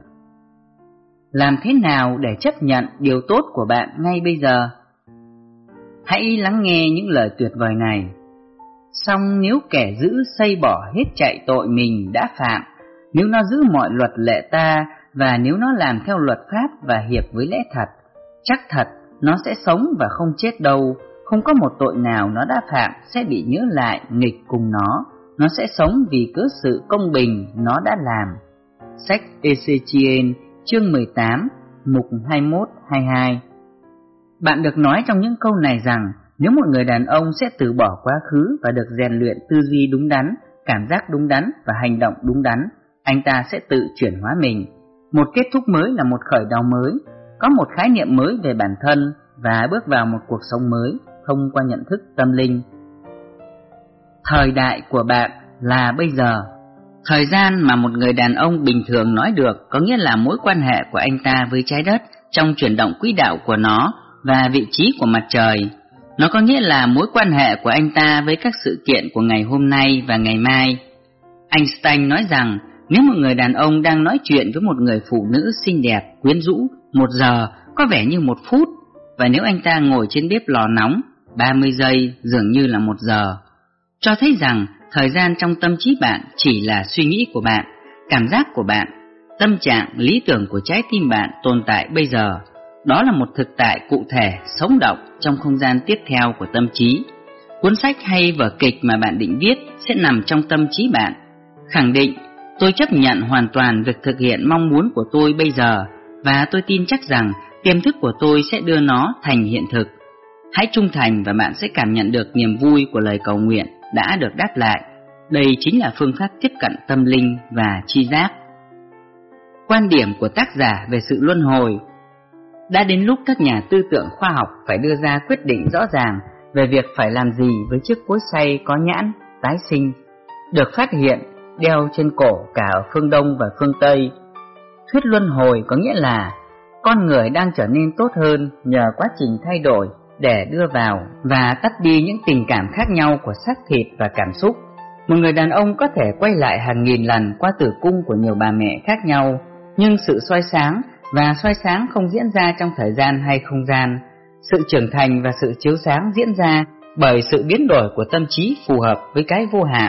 Làm thế nào để chấp nhận điều tốt của bạn ngay bây giờ? Hãy lắng nghe những lời tuyệt vời này. Song nếu kẻ dữ xây bỏ hết chạy tội mình đã phạm, nếu nó giữ mọi luật lệ ta, và nếu nó làm theo luật pháp và hiệp với lẽ thật, chắc thật nó sẽ sống và không chết đâu. Không có một tội nào nó đã phạm sẽ bị nhớ lại nghịch cùng nó sẽ sống vì cớ sự công bình nó đã làm. Sách Ê-xê-chi-ên chương 18 mục 21-22. Bạn được nói trong những câu này rằng nếu một người đàn ông sẽ từ bỏ quá khứ và được rèn luyện tư duy đúng đắn, cảm giác đúng đắn và hành động đúng đắn, anh ta sẽ tự chuyển hóa mình. Một kết thúc mới là một khởi đầu mới, có một khái niệm mới về bản thân và bước vào một cuộc sống mới thông qua nhận thức tâm linh. Thời đại của bạn là bây giờ. Thời gian mà một người đàn ông bình thường nói được có nghĩa là mối quan hệ của anh ta với trái đất trong chuyển động quỹ đạo của nó và vị trí của mặt trời. Nó có nghĩa là mối quan hệ của anh ta với các sự kiện của ngày hôm nay và ngày mai. Einstein nói rằng nếu một người đàn ông đang nói chuyện với một người phụ nữ xinh đẹp, quyến rũ, 1 giờ có vẻ như 1 phút, và nếu anh ta ngồi trên bếp lò nóng, 30 giây dường như là 1 giờ. Cho thấy rằng thời gian trong tâm trí bạn chỉ là suy nghĩ của bạn, cảm giác của bạn, tâm trạng, lý tưởng của trái tim bạn tồn tại bây giờ. Đó là một thực tại cụ thể, sống động trong không gian tiếp theo của tâm trí. Cuốn sách hay vở kịch mà bạn định viết sẽ nằm trong tâm trí bạn. Khẳng định, tôi chấp nhận hoàn toàn việc thực hiện mong muốn của tôi bây giờ, và tôi tin chắc rằng tiềm thức của tôi sẽ đưa nó thành hiện thực. Hãy trung thành và bạn sẽ cảm nhận được niềm vui của lời cầu nguyện đã được đáp lại. Đây chính là phương pháp tiếp cận tâm linh và tri giác. Quan điểm của tác giả về sự luân hồi. Đã đến lúc các nhà tư tưởng khoa học phải đưa ra quyết định rõ ràng về việc phải làm gì với chiếc cối xay có nhãn tái sinh, được phát hiện đeo trên cổ cả ở phương Đông và phương Tây. Thuyết luân hồi có nghĩa là con người đang trở nên tốt hơn nhờ quá trình thay đổi để đưa vào và tắt đi những tình cảm khác nhau của xác thịt và cảm xúc. Một người đàn ông có thể quay lại hàng nghìn lần qua tử cung của nhiều bà mẹ khác nhau, nhưng sự soi sáng không diễn ra trong thời gian hay không gian. Sự trưởng thành và sự chiếu sáng diễn ra bởi sự biến đổi của tâm trí phù hợp với cái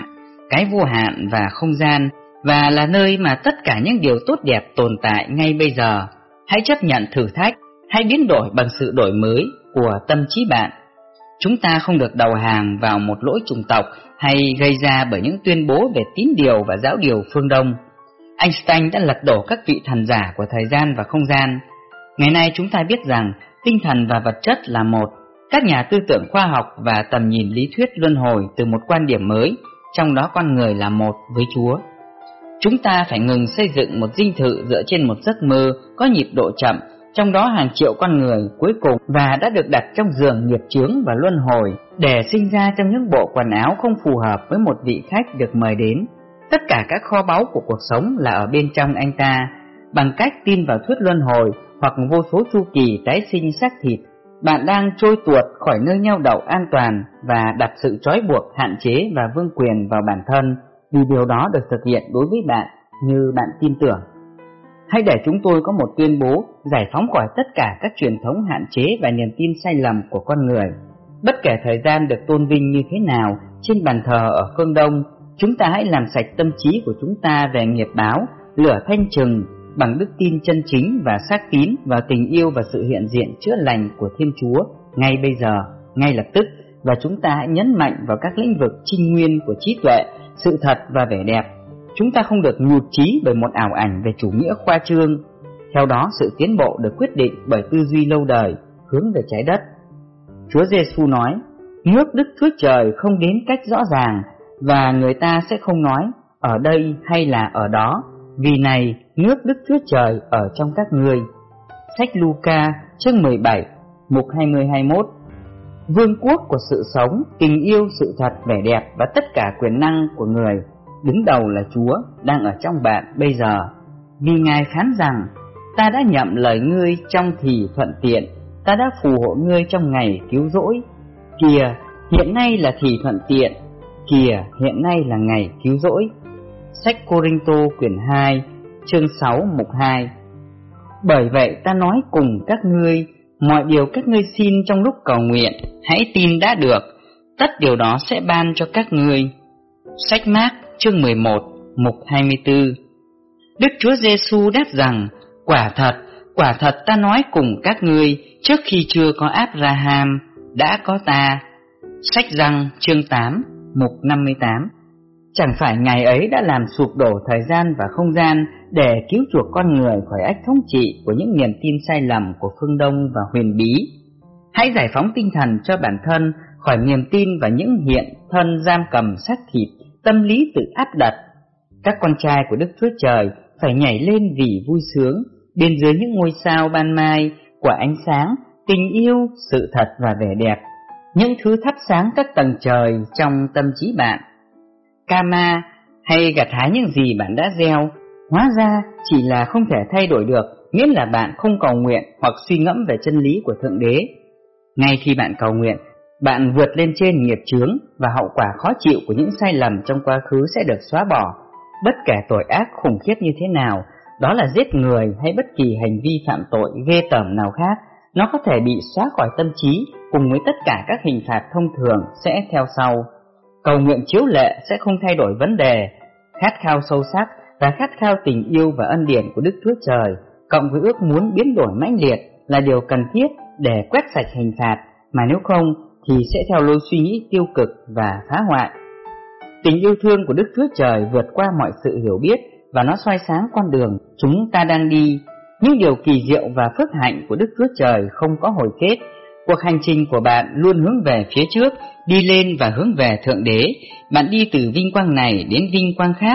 vô hạn và không gian, và là nơi mà tất cả những điều tốt đẹp tồn tại ngay bây giờ. Hãy chấp nhận thử thách, hãy biến đổi bằng sự đổi mới của tâm trí bạn. Chúng ta không được đầu hàng vào một lỗi chủng tộc hay gây ra bởi những tuyên bố về tín điều và giáo điều phương Đông. Einstein đã lật đổ các vị thần giả của thời gian và không gian. Ngày nay chúng ta biết rằng tinh thần và vật chất là một. Các nhà tư tưởng khoa học và tầm nhìn lý thuyết luân hồi từ một quan điểm mới, trong đó con người là một với Chúa. Chúng ta phải ngừng xây dựng một dinh thự dựa trên một giấc mơ có nhịp độ chậm, trong đó hàng triệu con người cuối cùng và đã được đặt trong giường nghiệp chướng và luân hồi để sinh ra trong những bộ quần áo không phù hợp với một vị khách được mời đến. Tất cả các kho báu của cuộc sống là ở bên trong anh ta. Bằng cách tin vào thuyết luân hồi hoặc vô số chu kỳ tái sinh xác thịt, bạn đang trôi tuột khỏi nơi neo đậu an toàn và đặt sự trói buộc, hạn chế và vương quyền vào bản thân, vì điều đó được thực hiện đối với bạn như bạn tin tưởng. Hãy để chúng tôi có một tuyên bố giải phóng khỏi tất cả các truyền thống hạn chế và niềm tin sai lầm của con người. Bất kể thời gian được tôn vinh như thế nào trên bàn thờ ở phương Đông, chúng ta hãy làm sạch tâm trí của chúng ta về nghiệp báo, lửa thanh trừng bằng đức tin chân chính và xác tín vào tình yêu và sự hiện diện chữa lành của Thiên Chúa ngay bây giờ, ngay lập tức, và chúng ta hãy nhấn mạnh vào các lĩnh vực trinh nguyên của trí tuệ, sự thật và vẻ đẹp. Chúng ta không được nhụt chí bởi một ảo ảnh về chủ nghĩa khoa trương. Theo đó, sự tiến bộ được quyết định bởi tư duy lâu đời hướng về trái đất. Chúa Giêsu nói, nước Đức Chúa Trời không đến cách rõ ràng, và người ta sẽ không nói ở đây hay là ở đó, vì này nước Đức Chúa Trời ở trong các ngươi. Sách Luca chương 17 mục 20-21. Vương quốc của sự sống, tình yêu, sự thật, vẻ đẹp và tất cả quyền năng của người, đứng đầu là Chúa, đang ở trong bạn bây giờ. Vì Ngài phán rằng, ta đã nhậm lời ngươi trong thì thuận tiện, ta đã phù hộ ngươi trong ngày cứu rỗi. Kìa, hiện nay là thì thuận tiện, kìa, hiện nay là ngày cứu rỗi. Sách Cô-rinh-tô quyển 2 chương 6 mục 2. Bởi vậy ta nói cùng các ngươi, mọi điều các ngươi xin trong lúc cầu nguyện, hãy tin đã được, tất điều đó sẽ ban cho các ngươi. Sách Mác chương 11 mục 24. Đức Chúa Giêsu đáp rằng, quả thật ta nói cùng các ngươi, trước khi chưa có Áp-ra-ham, đã có ta. Sách Giăng chương 8 mục 58. Chẳng phải Ngài ấy đã làm sụp đổ thời gian và không gian để cứu chuộc con người khỏi ách thống trị của những niềm tin sai lầm của phương Đông và huyền bí. Hãy giải phóng tinh thần cho bản thân khỏi niềm tin và những hiện thân giam cầm xác thịt, tâm lý tự áp đặt. Các con trai của Đức Chúa Trời phải nhảy lên vì vui sướng bên dưới những ngôi sao ban mai của ánh sáng, tình yêu, sự thật và vẻ đẹp, những thứ thắp sáng các tầng trời trong tâm trí bạn. Karma hay gặt hái những gì bạn đã gieo, hóa ra chỉ là không thể thay đổi được, miễn là bạn không cầu nguyện hoặc suy ngẫm về chân lý của Thượng Đế. Ngay khi bạn cầu nguyện, bạn vượt lên trên nghiệp chướng và hậu quả khó chịu của những sai lầm trong quá khứ sẽ được xóa bỏ. Bất kể tội ác khủng khiếp như thế nào, đó là giết người hay bất kỳ hành vi phạm tội ghê tởm nào khác, nó có thể bị xóa khỏi tâm trí cùng với tất cả các hình phạt thông thường sẽ theo sau. Cầu nguyện chiếu lệ sẽ không thay đổi vấn đề. Khát khao sâu sắc và khát khao tình yêu và ân điển của Đức Chúa Trời, cộng với ước muốn biến đổi mãnh liệt là điều cần thiết để quét sạch hình phạt, mà nếu không thì sẽ theo lối suy nghĩ tiêu cực và phá hoại. Tình yêu thương của Đức Chúa Trời vượt qua mọi sự hiểu biết và nó soi sáng con đường chúng ta đang đi. Những điều kỳ diệu và phước hạnh của Đức Chúa Trời không có hồi kết. Cuộc hành trình của bạn luôn hướng về phía trước, đi lên và hướng về Thượng Đế. Bạn đi từ vinh quang này đến vinh quang khác,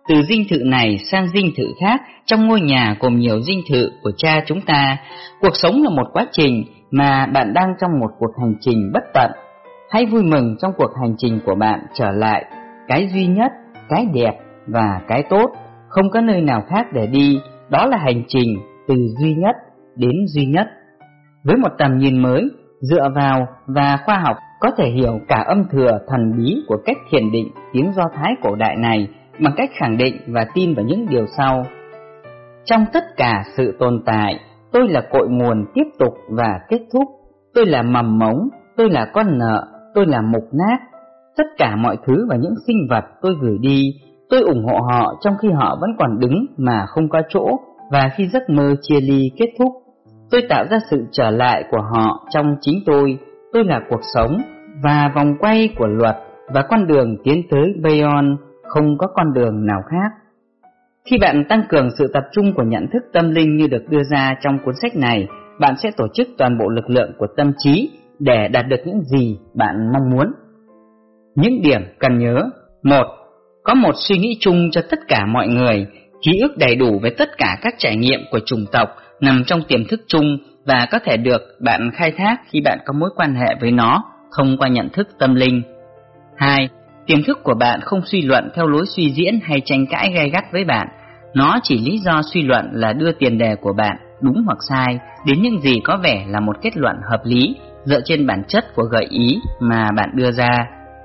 từ dinh thự này sang dinh thự khác trong ngôi nhà gồm nhiều dinh thự của cha chúng ta. Cuộc sống là một quá trình mà bạn đang trong một cuộc hành trình bất tận. Hãy vui mừng trong cuộc hành trình của bạn trở lại cái duy nhất, cái đẹp và cái tốt. Không có nơi nào khác để đi, đó là hành trình từ duy nhất đến duy nhất. Với một tầm nhìn mới, dựa vào và khoa học có thể hiểu cả âm thừa thần bí của cách thiền định tiếng Do Thái cổ đại này bằng cách khẳng định và tin vào những điều sau. Trong tất cả sự tồn tại, tôi là cội nguồn tiếp tục và kết thúc. Tôi là mầm mống, tôi là con nợ, tôi là mục nát. Tất cả mọi thứ và những sinh vật tôi gửi đi, tôi ủng hộ họ trong khi họ vẫn còn đứng mà không có chỗ, và khi giấc mơ chia ly kết thúc. Tôi tạo ra sự trở lại của họ trong chính tôi. Tôi là cuộc sống và vòng quay của luật và con đường tiến tới Beyond, không có con đường nào khác. Khi bạn tăng cường sự tập trung của nhận thức tâm linh như được đưa ra trong cuốn sách này, bạn sẽ tổ chức toàn bộ lực lượng của tâm trí để đạt được những gì bạn mong muốn. Những điểm cần nhớ: 1. Có một suy nghĩ chung cho tất cả mọi người. Ký ức đầy đủ về tất cả các trải nghiệm của chủng tộc nằm trong tiềm thức chung và có thể được bạn khai thác khi bạn có mối quan hệ với nó thông qua nhận thức tâm linh. 2. Tiềm thức của bạn không suy luận theo lối suy diễn hay tranh cãi gay gắt với bạn. Nó chỉ lý do suy luận là đưa tiền đề của bạn, đúng hoặc sai, đến những gì có vẻ là một kết luận hợp lý dựa trên bản chất của gợi ý mà bạn đưa ra.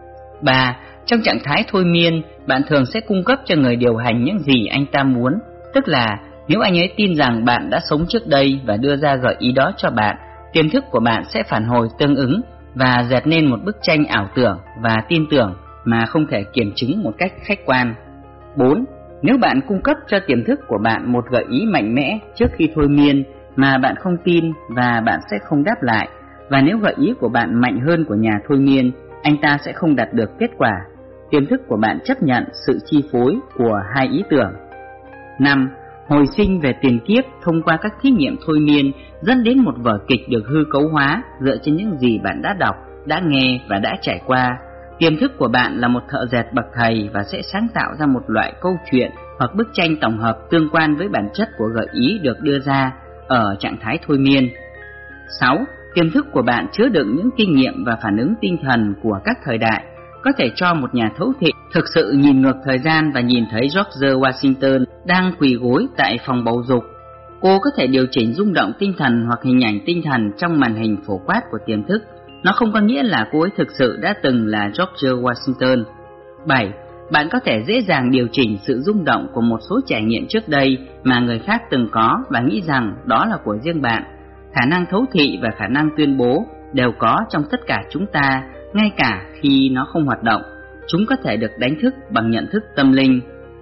3. Trong trạng thái thôi miên, bạn thường sẽ cung cấp cho người điều hành những gì anh ta muốn, tức là nếu anh ấy tin rằng bạn đã sống trước đây và đưa ra gợi ý đó cho bạn, tiềm thức của bạn sẽ phản hồi tương ứng và dệt nên một bức tranh ảo tưởng và tin tưởng mà không thể kiểm chứng một cách khách quan. 4. Nếu bạn cung cấp cho tiềm thức của bạn một gợi ý mạnh mẽ trước khi thôi miên mà bạn không tin, và bạn sẽ không đáp lại, và nếu gợi ý của bạn mạnh hơn của nhà thôi miên, anh ta sẽ không đạt được kết quả. Tiềm thức của bạn chấp nhận sự chi phối của hai ý tưởng. 5. Hồi sinh về tiền kiếp thông qua các thí nghiệm thôi miên dẫn đến một vở kịch được hư cấu hóa dựa trên những gì bạn đã đọc, đã nghe và đã trải qua. Tiềm thức của bạn là một thợ dệt bậc thầy và sẽ sáng tạo ra một loại câu chuyện hoặc bức tranh tổng hợp tương quan với bản chất của gợi ý được đưa ra ở trạng thái thôi miên. 6. Tiềm thức của bạn chứa đựng những kinh nghiệm và phản ứng tinh thần của các thời đại, có thể cho một nhà thấu thị thực sự nhìn ngược thời gian và nhìn thấy George Washington đang quỳ gối tại phòng bầu dục. Cô có thể điều chỉnh rung động tinh thần hoặc hình ảnh tinh thần trong màn hình phổ quát của tiềm thức. Nó không có nghĩa là cô ấy thực sự đã từng là George Washington. 7. Bạn có thể dễ dàng điều chỉnh sự rung động của một số trải nghiệm trước đây mà người khác từng có và nghĩ rằng đó là của riêng bạn. Khả năng thấu thị và khả năng tuyên bố đều có trong tất cả chúng ta, ngay cả khi nó không hoạt động. Chúng có thể được đánh thức bằng nhận thức tâm linh.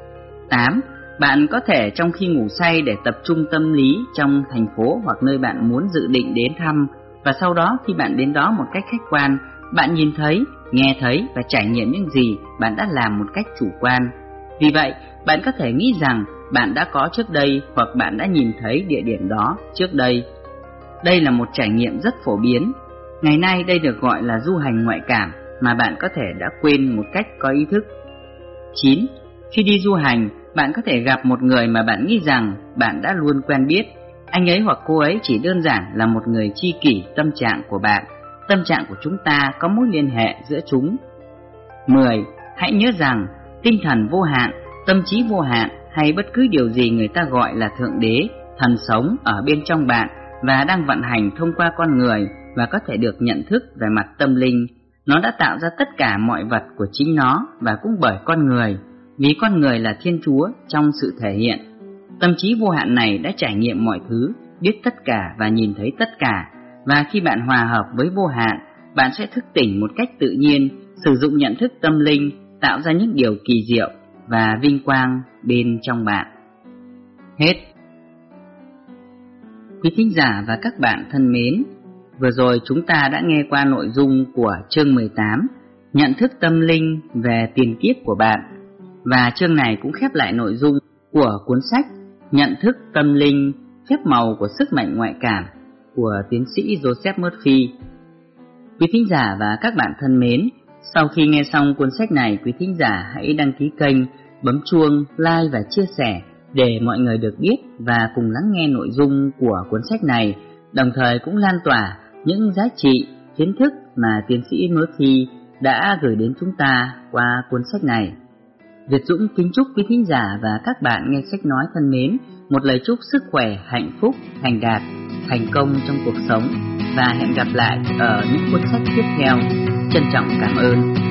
8. Bạn có thể trong khi ngủ say để tập trung tâm lý trong thành phố hoặc nơi bạn muốn dự định đến thăm, và sau đó khi bạn đến đó một cách khách quan, bạn nhìn thấy, nghe thấy và trải nghiệm những gì bạn đã làm một cách chủ quan. Vì vậy, bạn có thể nghĩ rằng bạn đã có trước đây hoặc bạn đã nhìn thấy địa điểm đó trước đây. Đây là một trải nghiệm rất phổ biến. Ngày nay đây được gọi là du hành ngoại cảm mà bạn có thể đã quên một cách có ý thức. 9. Khi đi du hành, bạn có thể gặp một người mà bạn nghĩ rằng bạn đã luôn quen biết. Anh ấy hoặc cô ấy chỉ đơn giản là một người tri kỷ tâm trạng của bạn. Tâm trạng của chúng ta có mối liên hệ giữa chúng. 10. Hãy nhớ rằng tinh thần vô hạn, tâm trí vô hạn hay bất cứ điều gì người ta gọi là Thượng Đế, thần sống ở bên trong bạn và đang vận hành thông qua con người và có thể được nhận thức về mặt tâm linh. Nó đã tạo ra tất cả mọi vật của chính nó và cũng bởi con người, vì con người là Thiên Chúa trong sự thể hiện. Tâm trí vô hạn này đã trải nghiệm mọi thứ, biết tất cả và nhìn thấy tất cả, và khi bạn hòa hợp với vô hạn, bạn sẽ thức tỉnh một cách tự nhiên, sử dụng nhận thức tâm linh, tạo ra những điều kỳ diệu và vinh quang bên trong bạn. Hết. Quý thính giả và các bạn thân mến, vừa rồi chúng ta đã nghe qua nội dung của chương 18, nhận thức tâm linh về tiền kiếp của bạn, và chương này cũng khép lại nội dung của cuốn sách Nhận thức tâm linh, phép màu của sức mạnh ngoại cảm của tiến sĩ Joseph Murphy. Quý thính giả và các bạn thân mến, sau khi nghe xong cuốn sách này, quý thính giả hãy đăng ký kênh bấm chuông, like và chia sẻ để mọi người được biết và cùng lắng nghe nội dung của cuốn sách này, đồng thời cũng lan tỏa những giá trị, kiến thức mà tiến sĩ Murphy đã gửi đến chúng ta qua cuốn sách này. Việt Dũng kính chúc quý thính giả và các bạn nghe sách nói thân mến một lời chúc sức khỏe, hạnh phúc, thành đạt, thành công trong cuộc sống và hẹn gặp lại ở những cuốn sách tiếp theo. Trân trọng cảm ơn.